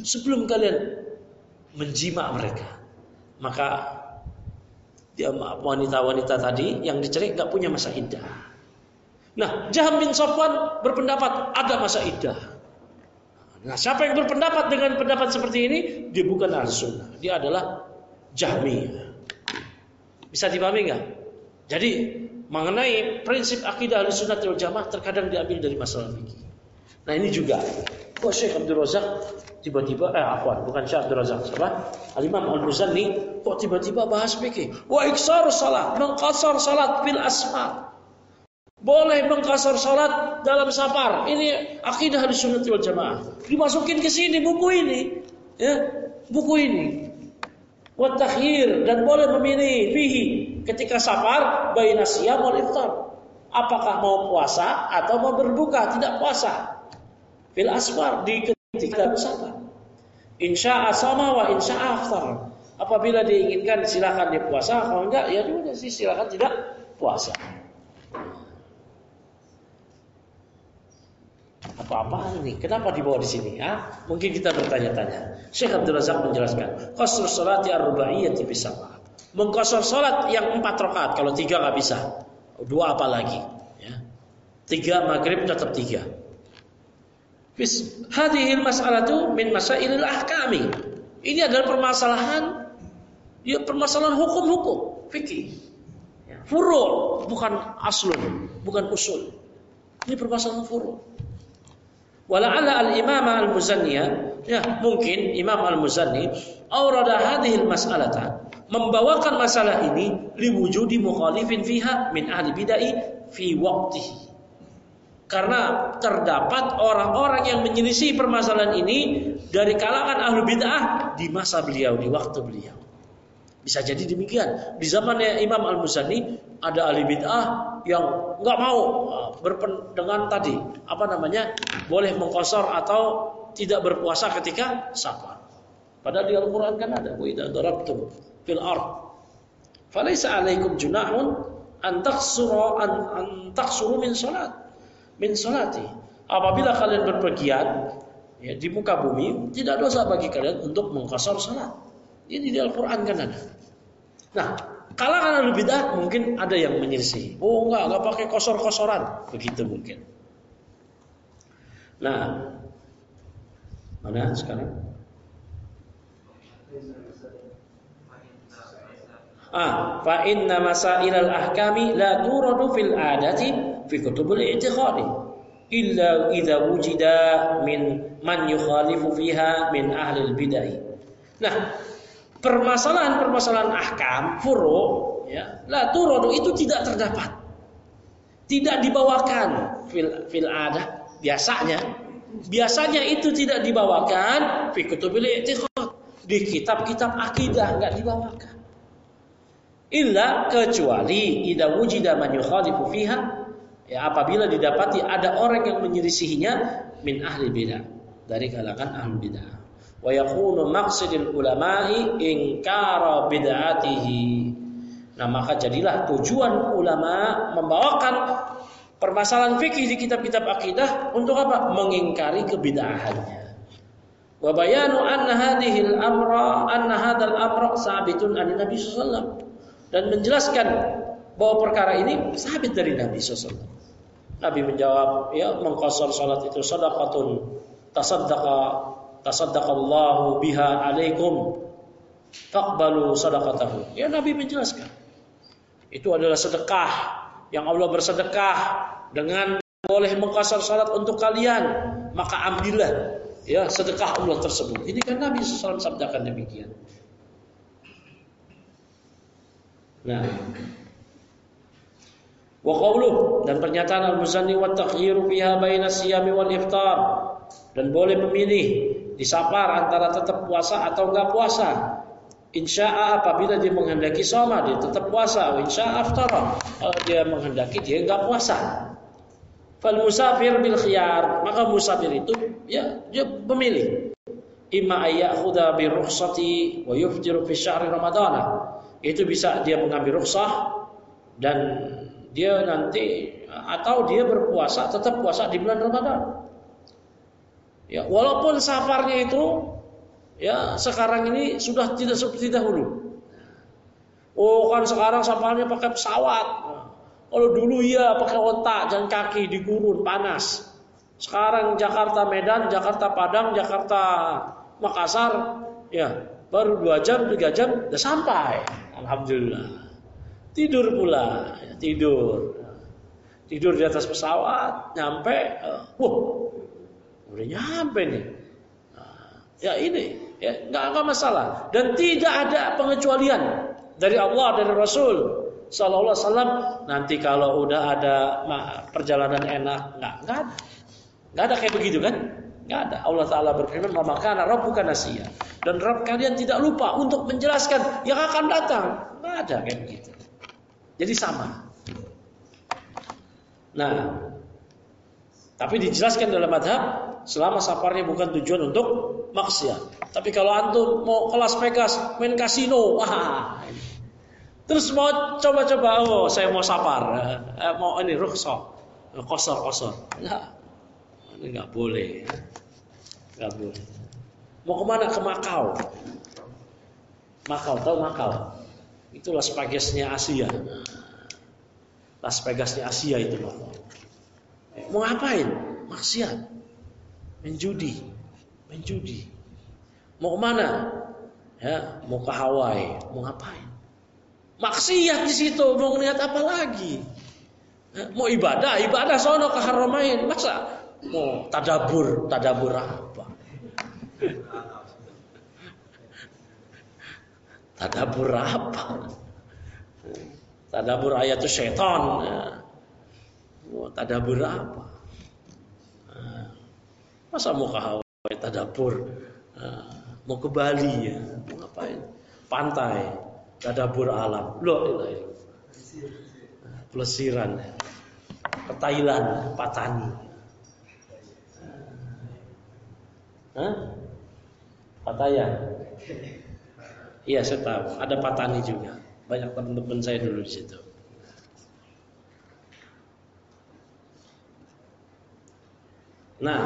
sebelum kalian menjima mereka. Maka dia wanita-wanita tadi yang dicerai nggak punya masa iddah. Nah, Jahm bin Safwan berpendapat ada masa iddah. Nah, siapa yang berpendapat dengan pendapat seperti ini? Dia bukan Ahlussunnah, dia adalah Jahmiyah. Bisa dipahami nggak? Jadi mengenai prinsip akidah Ahlussunnah wal Jamaah terkadang diambil dari masalah fikih. Nah ini juga, kok Syekh Abdul Razak tiba-tiba, eh afwan, bukan Syekh Abdul Razak, siapa? Al-Imam Al-Muzanni kok tiba-tiba bahas fikih? Wa iksar salat, mengqasar salat fil asfar. Boleh mengqasar salat dalam safar. Ini akidah Ahlussunnah wal Jamaah. Dimasukin ke sini buku ini, ya, buku ini. Wa takhyir, dan boleh memilih fihi ketika safar baina siyam wal iftar. Apakah mau puasa atau mau berbuka, tidak puasa. Fil asfar, di ketika bersama. Insya'a sama wa insya'a aftar. Apabila diinginkan silakan dia puasa, kalau enggak ya juga sih silakan tidak puasa. Apa-apaan nih? Kenapa dibawa di sini? Ya? Mungkin kita bertanya-tanya. Syekh Abdul Razak menjelaskan, qasr salati ar-ruba'iyyati fi sab'ah. Mengqasar salat yang empat rakaat, kalau tiga enggak bisa. Dua apa lagi? Ya. Tiga maghrib tetap tiga. Bis hadhil mas'alatu min masailil ahkami. Ini adalah permasalahan, ya permasalahan hukum-hukum fikih. Ya. Furu' bukan aslun, bukan usul. Ini permasalahan furu'. Wala'alla al-Imam al-Muzanni, ya mungkin Imam al-Muzanni aurada hadhil mas'alata, membawakan masalah ini liwujudi mukhalifin fiha min ahli bid'ah fi waqtihi. Karena terdapat orang-orang yang menyelisih permasalahan ini dari kalangan ahlu bid'ah di masa beliau, di waktu beliau. Bisa jadi demikian. Di zamannya Imam Al-Muzanni ada ahli bid'ah yang nggak mau berpen dengan tadi apa namanya boleh mengqasar atau tidak berpuasa ketika safar. Padahal di Al-Quran kan ada wa idza darabtum fil ard falaysa 'alaikum junahun an taqsuru an, an taqsuru min salat min salati. Apabila kalian berpergian ya, di muka bumi, tidak dosa bagi kalian untuk mengqasar salat. Ini di Al-Quran kan ada. Nah, kalangan ahli bidah mungkin ada yang menyelisih. Oh enggak, enggak pakai kosor-kosoran, begitu mungkin. Nah, mana sekarang? Ah, fa inna masailal ahkami la turadu fil adati fi kutubul i'tiqadi illa idza wujida min man yukhalifu fiha min ahli al-bid'ah. Nah, permasalahan-permasalahan ahkam furu' ya, la turadu itu tidak terdapat. Tidak dibawakan fil fil adah biasanya. Biasanya itu tidak dibawakan fi kutubul i'tiqad, di kitab-kitab akidah enggak dibawakan. Illa kecuali idza wujida man yukhalifu fiha, ya apabila didapati ada orang yang menyelisihinya min ahli bidah, dari kalangan ahli bidah. Wa yakunu maqsadul ulama'i inkara bid'atihi. Nah, maka jadilah tujuan ulama membawakan permasalahan fikih di kitab-kitab akidah untuk apa? Mengingkari kebid'ahannya. Wa bayanu anna hadhil amra anna hadzal amra sabitun an Nabi sallallahu alaihi wasallam, dan menjelaskan bahwa perkara ini sabit dari Nabi sallallahu alaihi wasallam. Nabi menjawab, ya mengqasar salat itu sedekatun tasaddaqa tasaddaqallahu biha alaikum faqbalu sadaqatahu. Ya Nabi menjelaskan itu adalah sedekah yang Allah bersedekah dengan boleh mengqasar salat untuk kalian, maka ambillah ya sedekah Allah tersebut. Ini kan Nabi sallallahu alaihi wasallam sabdakan demikian. Nah, wa qawluh, dan pernyataan Al-Muzanni wa takhyiru fiha baina siyami wal iftar, dan boleh memilih di safar antara tetap puasa atau enggak puasa. Insya'a apabila dia menghendaki shoma dia tetap puasa, wa insya'a aftara kalau dia menghendaki dia enggak puasa. Fal musafir bil khiyar, maka musafir itu ya dia memilih. Imma ayyakhudha bi rukhsati wa yuftiru fi syahri ramadhana. Itu bisa dia mengambil rukhsah dan dia nanti atau dia berpuasa tetap puasa di bulan Ramadan. Ya, walaupun safarnya itu Ya, sekarang ini sudah tidak seperti dahulu. Oh, kan sekarang safarnya pakai pesawat. Kalau dulu ya pakai onta, jalan kaki di gurun panas. Sekarang Jakarta Medan, Jakarta Padang, Jakarta Makassar, ya baru dua jam, tiga jam udah sampai. Alhamdulillah. Tidur pula, ya, tidur, tidur di atas pesawat, nyampe, uh, wah, udah nyampe nih. Nah, ya ini, ya nggak nggak masalah. Dan tidak ada pengecualian dari Allah, dari Rasul Sallallahu Alaihi Wasallam. Nanti kalau udah ada perjalanan enak, nggak nggak ada. Nggak ada kayak begitu kan? Nggak ada. Allah Ta'ala berfirman, maka Rabbuka nasiya. Dan Rabb kalian tidak lupa untuk menjelaskan yang akan datang. Nggak ada kayak begitu. Jadi sama. Nah, tapi dijelaskan dalam madhab selama safarnya bukan tujuan untuk maksiat. Tapi kalau antum mau ke Las Vegas main kasino, wah. Terus mau coba-coba, oh saya mau safar, eh, mau ini rukhsah, kosor-kosor. Nah, ini nggak boleh, nggak boleh. Mau kemana? Ke Makau. Makau, tahu Makau? Itu Las Vegasnya Asia. Las Vegasnya Asia itu loh. Mau ngapain? Maksiat, main judi, main judi. Mau kemana? Ya, mau ke Hawaii. Mau ngapain? Maksiat di situ. Mau ngeliat apa lagi? Ya, mau ibadah, ibadah sono ke Haramain. Masa mau tadabur, tadabur apa? Tadabur apa? Tadabur ayat syaitan. Mau tadabur apa? Masa mau ke Hawaii tadabur? Mau ke Bali ya? Mau ngapain? Pantai, tadabur alam. Loh, pelesiran. Ke Thailand, Patani. Hah? Pattaya. Iya, saya tahu. Ada Patani juga. Banyak teman-teman saya dulu di situ. Nah,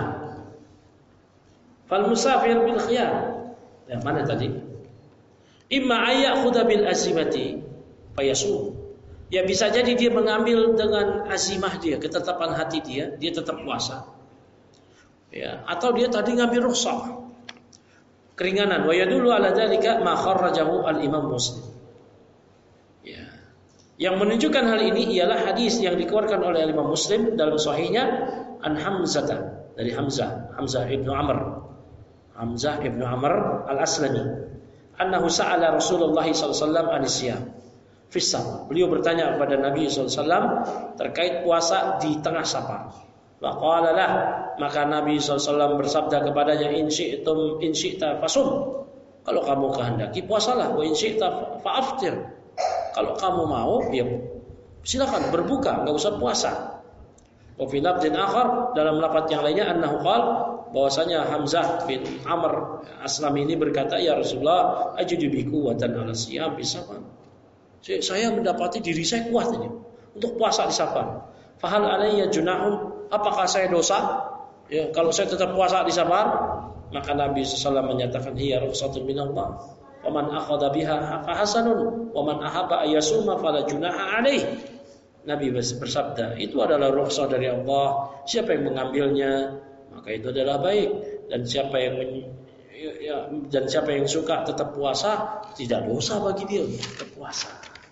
fal musafir bil khiyar. Yang mana tadi? Imma ayyakhudha bil azimati fayasu. Ya bisa jadi dia mengambil dengan azimah dia, ketetapan hati dia, dia tetap puasa. Ya, atau dia tadi ngambil rukhsah. Keringanan. Wa yadullu ala dzalika ma kharrajahu al-Imam Muslim. Ya. Yang menunjukkan hal ini ialah hadis yang dikeluarkan oleh Imam Muslim dalam sahihnya an Hamzah, dari Hamzah, Hamzah ibnu Amr. Hamzah ibnu Amr al-Aslami. Annahu sa'ala Rasulullah sallallahu alaihi wasallam an-siyam fi safar. Beliau bertanya kepada Nabi sallallahu alaihi wasallam terkait puasa di tengah safar. Faqala lah, maka Nabi sallallahu alaihi wasallam bersabda kepadanya, in syi'tum in syi'ta fasum. Kalau kamu kehendaki puasalah, wa in syi'ta fa'aftir. Kalau kamu mau, ya silakan berbuka, enggak usah puasa. Wa fi lafdhin akhar, dalam lafaz yang lainnya annahu qala, bahwasanya Hamzah bin Amr Aslami ini berkata, ya Rasulullah, ajidu bi quwwatan ala siyam bi safar. Saya mendapati diri saya kuat ini untuk puasa di safar. Fahal alayya junahun, apakah saya dosa? Ya, kalau saya tetap puasa di safar, maka Nabi sallallahu alaihi wasallam menyatakan, hiya rukhsatun minallah. Wa man akhadha biha fa hasanun wa man ahabba ayyasuma fala junaha alaih. Nabi bersabda, itu adalah rukhsah dari Allah. Siapa yang mengambilnya, maka itu adalah baik. Dan siapa yang men, ya, dan siapa yang suka tetap puasa, tidak dosa bagi dia untuk tetap puasa.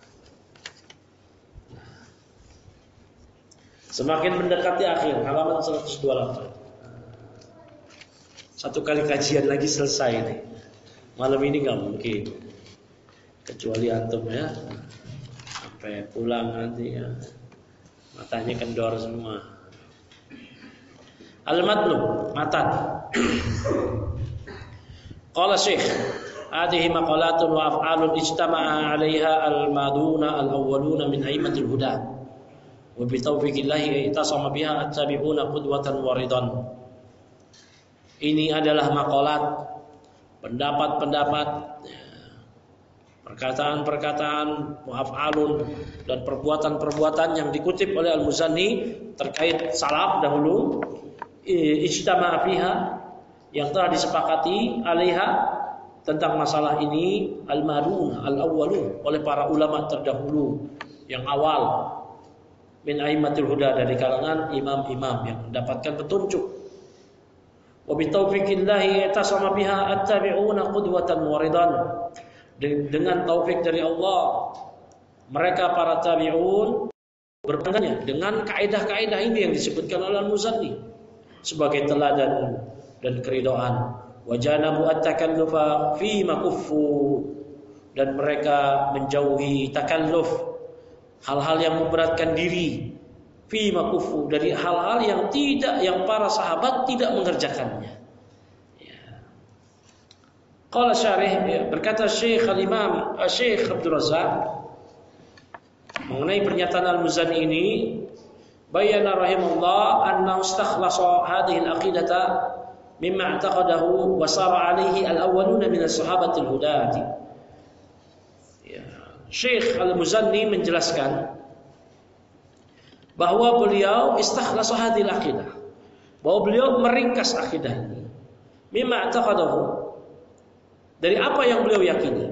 Semakin mendekati akhir, halaman seratus dua puluh delapan. Satu kali kajian lagi selesai nih. Malam ini nggak mungkin, kecuali antum ya, sampai pulang nanti ya, matanya kendor semua. Al-matlu, matan. Qala Syekh, hadhihi maqalatun wa af'alun ijtama'a 'alaiha al-maduna al-awwaluna min a'immatil huda. Wa bi taufiqillahi itasama biha at-tabi'una qudwatan waridan. Ini adalah maqalat, pendapat-pendapat, perkataan-perkataan, mu'af'alun, dan perbuatan-perbuatan yang dikutip oleh Al-Muzanni terkait salaf dahulu, ijtama'a fiha, yang telah disepakati alaiha tentang masalah ini al-marun al-awwalun oleh para ulama terdahulu yang awal min aimatul huda dari kalangan imam-imam yang mendapatkan petunjuk. Wa bi taufiqillahi tasama biha at-tabi'una qudwatan wa ridan. Dengan taufik dari Allah, mereka para tabi'un berpegangannya dengan kaidah-kaidah ini yang disebutkan oleh Al-Muzanni sebagai teladan dan keridhaan. Wa janabu at-takallufa fi ma kuffu, dan mereka menjauhi takalluf, hal-hal yang memberatkan diri, fi ma kuffu, dari hal-hal yang tidak yang para sahabat tidak mengerjakannya. Qala syarih, berkata Syekh Al-Imam Syekh Abdul Razzaq mengenai pernyataan Al-Muzanni ini, bayana rahimahullah annahu istakhlasa hadhihi al-aqidata mimma i'taqadahu wa sara alaihi al-awwaluna min as-sahabati al-hudati. Ya, Syekh Al-Muzanni menjelaskan bahwa beliau istakhlasa hadhihi al-aqidah, bahwa beliau meringkas akidah ini mimma i'taqadahu, dari apa yang beliau yakini.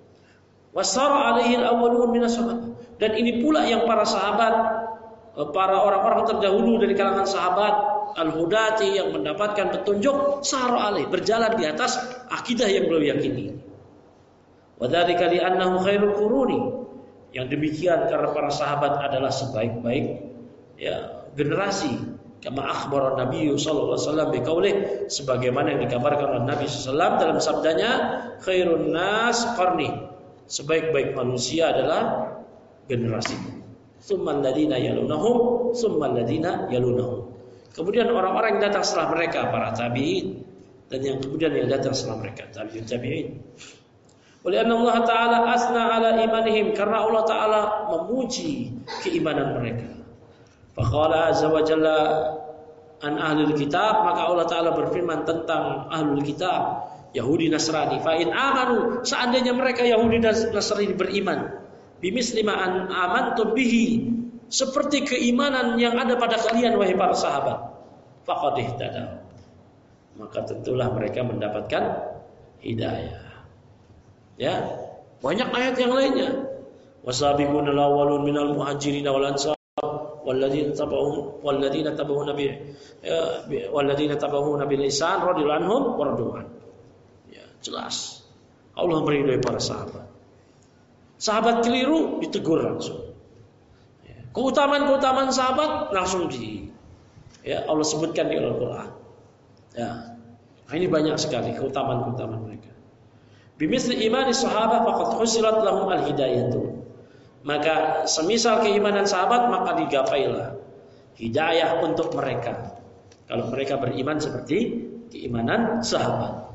Wasara alaihi al-awwalun minas sahabat, dan ini pula yang para sahabat, para orang-orang terdahulu dari kalangan sahabat al-hudati yang mendapatkan petunjuk, sara alaih, berjalan di atas akidah yang beliau yakini. Wa dzalika li annahu khairul quruni, yang demikian karena para sahabat adalah sebaik-baik ya generasi. Kama akhbara Nabi sallallahu alaihi wasallam biqaulih, sebagaimana yang dikabarkan oleh Nabi sallallahu alaihi wasallam dalam sabdanya, khairun nas qarni, sebaik-baik manusia adalah generasi. Tsummal ladina yalunahum, tsummal ladina yalunahum. Kemudian orang-orang yang datang setelah mereka, para tabi'in, dan yang kemudian yang datang setelah mereka, tabi'in tabi'in. Oleh Allah Ta'ala asna ala imanihim, karena Allah Ta'ala memuji keimanan mereka. Faqala azza wa jalla an ahlul kitab, maka Allah Ta'ala berfirman tentang ahlul kitab, Yahudi Nasrani, fa in amanu, seandainya mereka Yahudi dan Nasrani beriman, bimisli ma an amantum bihi, seperti keimanan yang ada pada kalian wahai para sahabat, faqad ihtadaw, maka tentulah mereka mendapatkan hidayah. Ya, banyak ayat yang lainnya. Wasabiqunal awwalun minal muhajirin wal ansar walladzina tabauhum walladzina tabauhum nabi walladzina tabauhum bil ihsan radhiyallahu anhum wa radwan. Ya, jelas Allah meridhai para sahabat. Sahabat keliru ditegur langsung. Ya, keutamaan-keutamaan sahabat langsung di ya Allah sebutkan di Al-Qur'an. Ya. Nah, ini banyak sekali keutamaan-keutamaan mereka. Bimisli imani sahabat faqad husilat lahum al-hidayatu. Maka semisal keimanan sahabat, maka digapailah hidayah untuk mereka kalau mereka beriman seperti keimanan sahabat.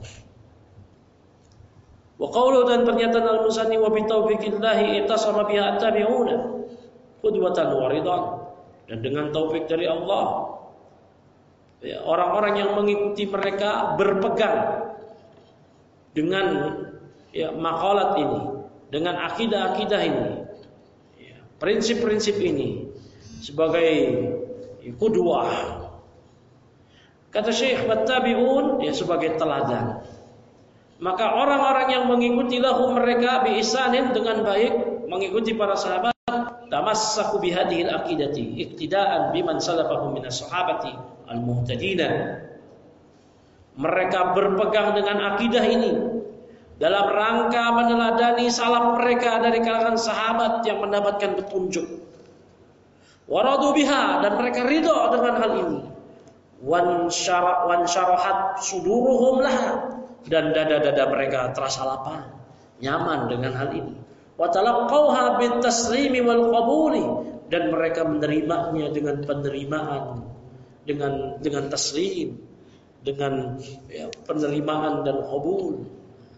Wa qawlu, dan pernyataan Al-Muzanni, wa bi taufiqillahi itasama biha at-tabi'una qudwatan wa ridan, dan dengan taufik dari Allah ya, orang-orang yang mengikuti mereka berpegang dengan ya, maqalat ini, dengan akidah-akidah ini, ya, prinsip-prinsip ini sebagai qudwah. Kata Syekh, wattabi'un, ya, sebagai teladan. Maka orang-orang yang mengikuti lahum mereka bi ihsanin, dengan baik, mengikuti para sahabat, tamassaku bihadhil aqidati iktidaan biman salafahum minas sahabati al-muhtadina. Mereka berpegang dengan akidah ini dalam rangka meneladani salaf mereka dari kalangan sahabat yang mendapatkan petunjuk. Waradu biha, dan mereka ridha dengan hal ini. Wan syara wan syarahat suduruhum laha, dan dada-dada mereka terasa lapang, nyaman dengan hal ini. Wa talaqqauha bit taslimi wal qabuli, dan mereka menerimanya dengan penerimaan, dengan dengan taslim, dengan ya, penerimaan dan qabul.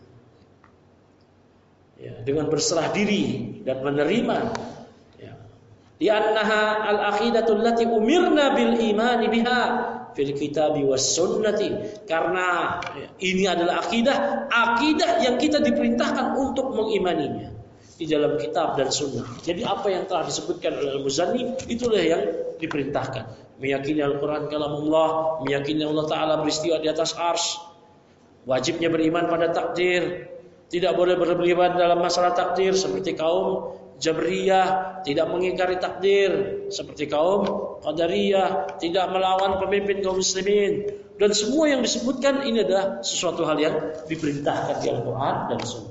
Ya, dengan berserah diri dan menerima. Ya. Di annaha al-aqidatul lati umirna bil imani biha fil kitabi was sunnati, karena ya, ini adalah akidah, akidah yang kita diperintahkan untuk mengimaninya di dalam kitab dan sunnah. Jadi apa yang telah disebutkan oleh Al-Muzanni, itulah yang diperintahkan. Meyakini Al-Quran kalamullah, meyakini Allah Ta'ala beristiwa di atas arsy, wajibnya beriman pada takdir. Tidak boleh berlebihan dalam masalah takdir seperti kaum Jabriyah, tidak mengingkari takdir seperti kaum Qadariyah, tidak melawan pemimpin kaum muslimin. Dan semua yang disebutkan ini adalah sesuatu hal yang diperintahkan di Al-Quran dan Sunnah.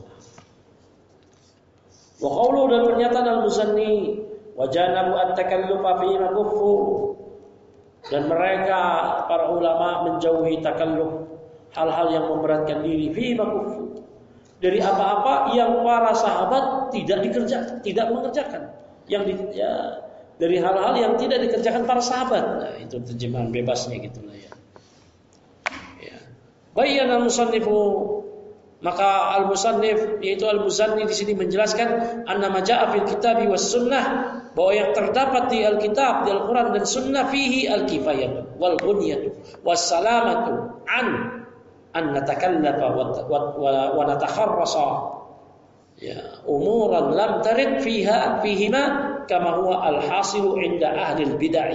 Wa qawlu dan pernyataan Al-Muzanni wa janabu at-takallufa fi ma kuffu, dan mereka para ulama menjauhi takalluf, hal-hal yang memberatkan diri, fi ma kuffu, dari apa-apa yang para sahabat tidak dikerjakan, tidak mengerjakan, yang di, ya, dari hal-hal yang tidak dikerjakan para sahabat. Nah, itu terjemahan bebasnya gitulah ya. Ya. Bayyana al-musannifu, maka al-musannif yaitu al-Muzanni di sini menjelaskan anna ma jaa fil kitabi was sunnah, bahwa yang terdapat di Alkitab, di Al-Quran dan Sunnah, fihi al-kifayah wal ghunyah was salamatu an an natakallafa wa natakharrasa ya umuran lam tarid fiha fihima kama huwa al-hasilu inda ahli al-bid'ah.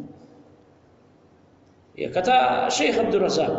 Ya, kata Syekh Abdul Razak,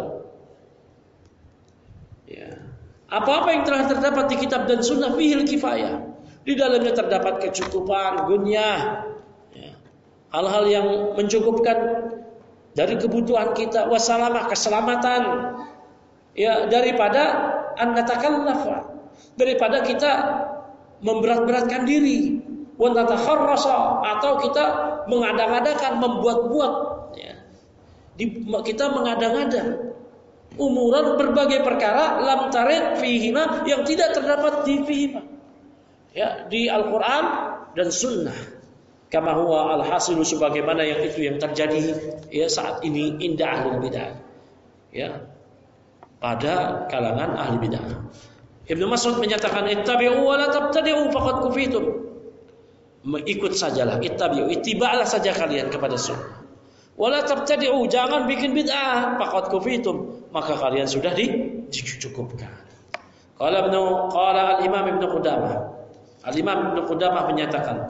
ya, apa-apa yang telah terdapat di kitab dan sunnah fihi al-kifayah, di dalamnya terdapat kecukupan, gunyah, ya, hal-hal yang mencukupkan dari kebutuhan kita, wasalamah, keselamatan, ya, daripada an natakallafa, daripada kita memberat-beratkan diri, wa natakharrasa, atau kita mengada-ngadakan, membuat-buat, ya, di, kita mengada-ngada umuran berbagai perkara lam tarid fihima, yang tidak terdapat di fihima, ya, di Al-Quran dan Sunnah, kama huwa al-hasilu, sebagaimana yang itu yang terjadi ya saat ini inda ahli bidah, ya, pada kalangan ahli bidah. Ibnu Mas'ud menyatakan ittabi'u wa la tabtadi'u faqad kufitum. Ikut sajalah, ittabi'u, ittiba'lah saja kalian kepada sunnah. Wa la tabtadi'u, jangan bikin bid'ah, faqad kufitum, maka kalian sudah dicukupkan. Qala Ibnu qala al-Imam Ibnu Qudamah. Al-Imam Ibnu Qudamah menyatakan,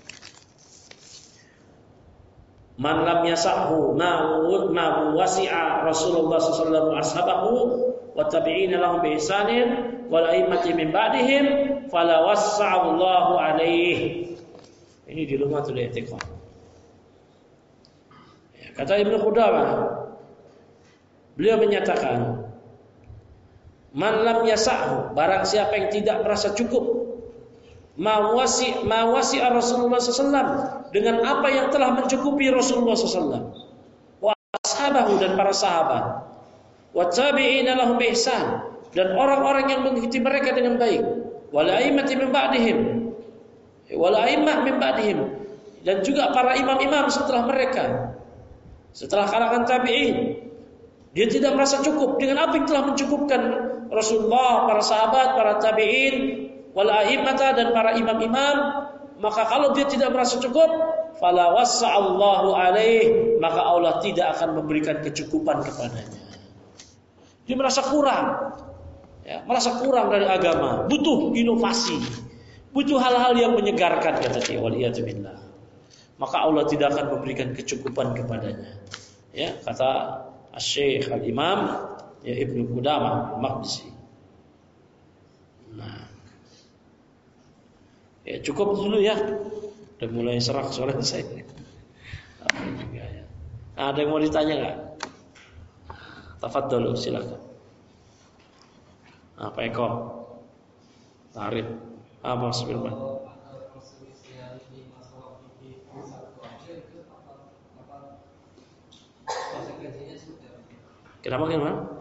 man lam yasahu ma ma wasi'a Rasulullah sallallahu alaihi wasallam wa tabi'ina lahum bi ihsanin wal a'immati min ba'dihim fala wassa'u Allahu alaihi. Ini di Lumatul I'tiqad. Ya, kata Ibnu Qudamah, beliau menyatakan, man lam yasahu, barang siapa yang tidak merasa cukup, ma wasi ma wasi'a Rasulullah sallallahu alaihi wasallam, dengan apa yang telah mencukupi Rasulullah sallallahu alaihi wasallam, wa ashabahu, dan para sahabat, wa tabi'ina lahum bi ihsan, dan orang-orang yang mengikuti mereka dengan baik, wal a'immati min ba'dihim, wal a'immah min ba'dihim, dan juga para imam-imam setelah mereka, setelah kalangan tabi'in. Dia tidak merasa cukup dengan apa yang telah mencukupkan Rasulullah, para sahabat, para tabi'in, wal a'immata, dan para imam-imam, maka kalau dia tidak merasa cukup, fala wassa'allahu alaih, maka Allah tidak akan memberikan kecukupan kepadanya. Dia merasa kurang, ya, merasa kurang dari agama, butuh inovasi, butuh hal-hal yang menyegarkan, kata dia, waliyadzubillah, maka Allah tidak akan memberikan kecukupan kepadanya. Ya, kata Asy-Syaikh Al-Imam ya Ibnu Qudamah Al-Maqdisi. Nah, ya cukup dulu ya. Udah mulai serak suara saya. Apa juga ya. Nah, ada yang mau ditanya enggak? Tafadhol, silakan. Apa Eko? Tarik. Ah, Mas Firman. Kenapa gimana?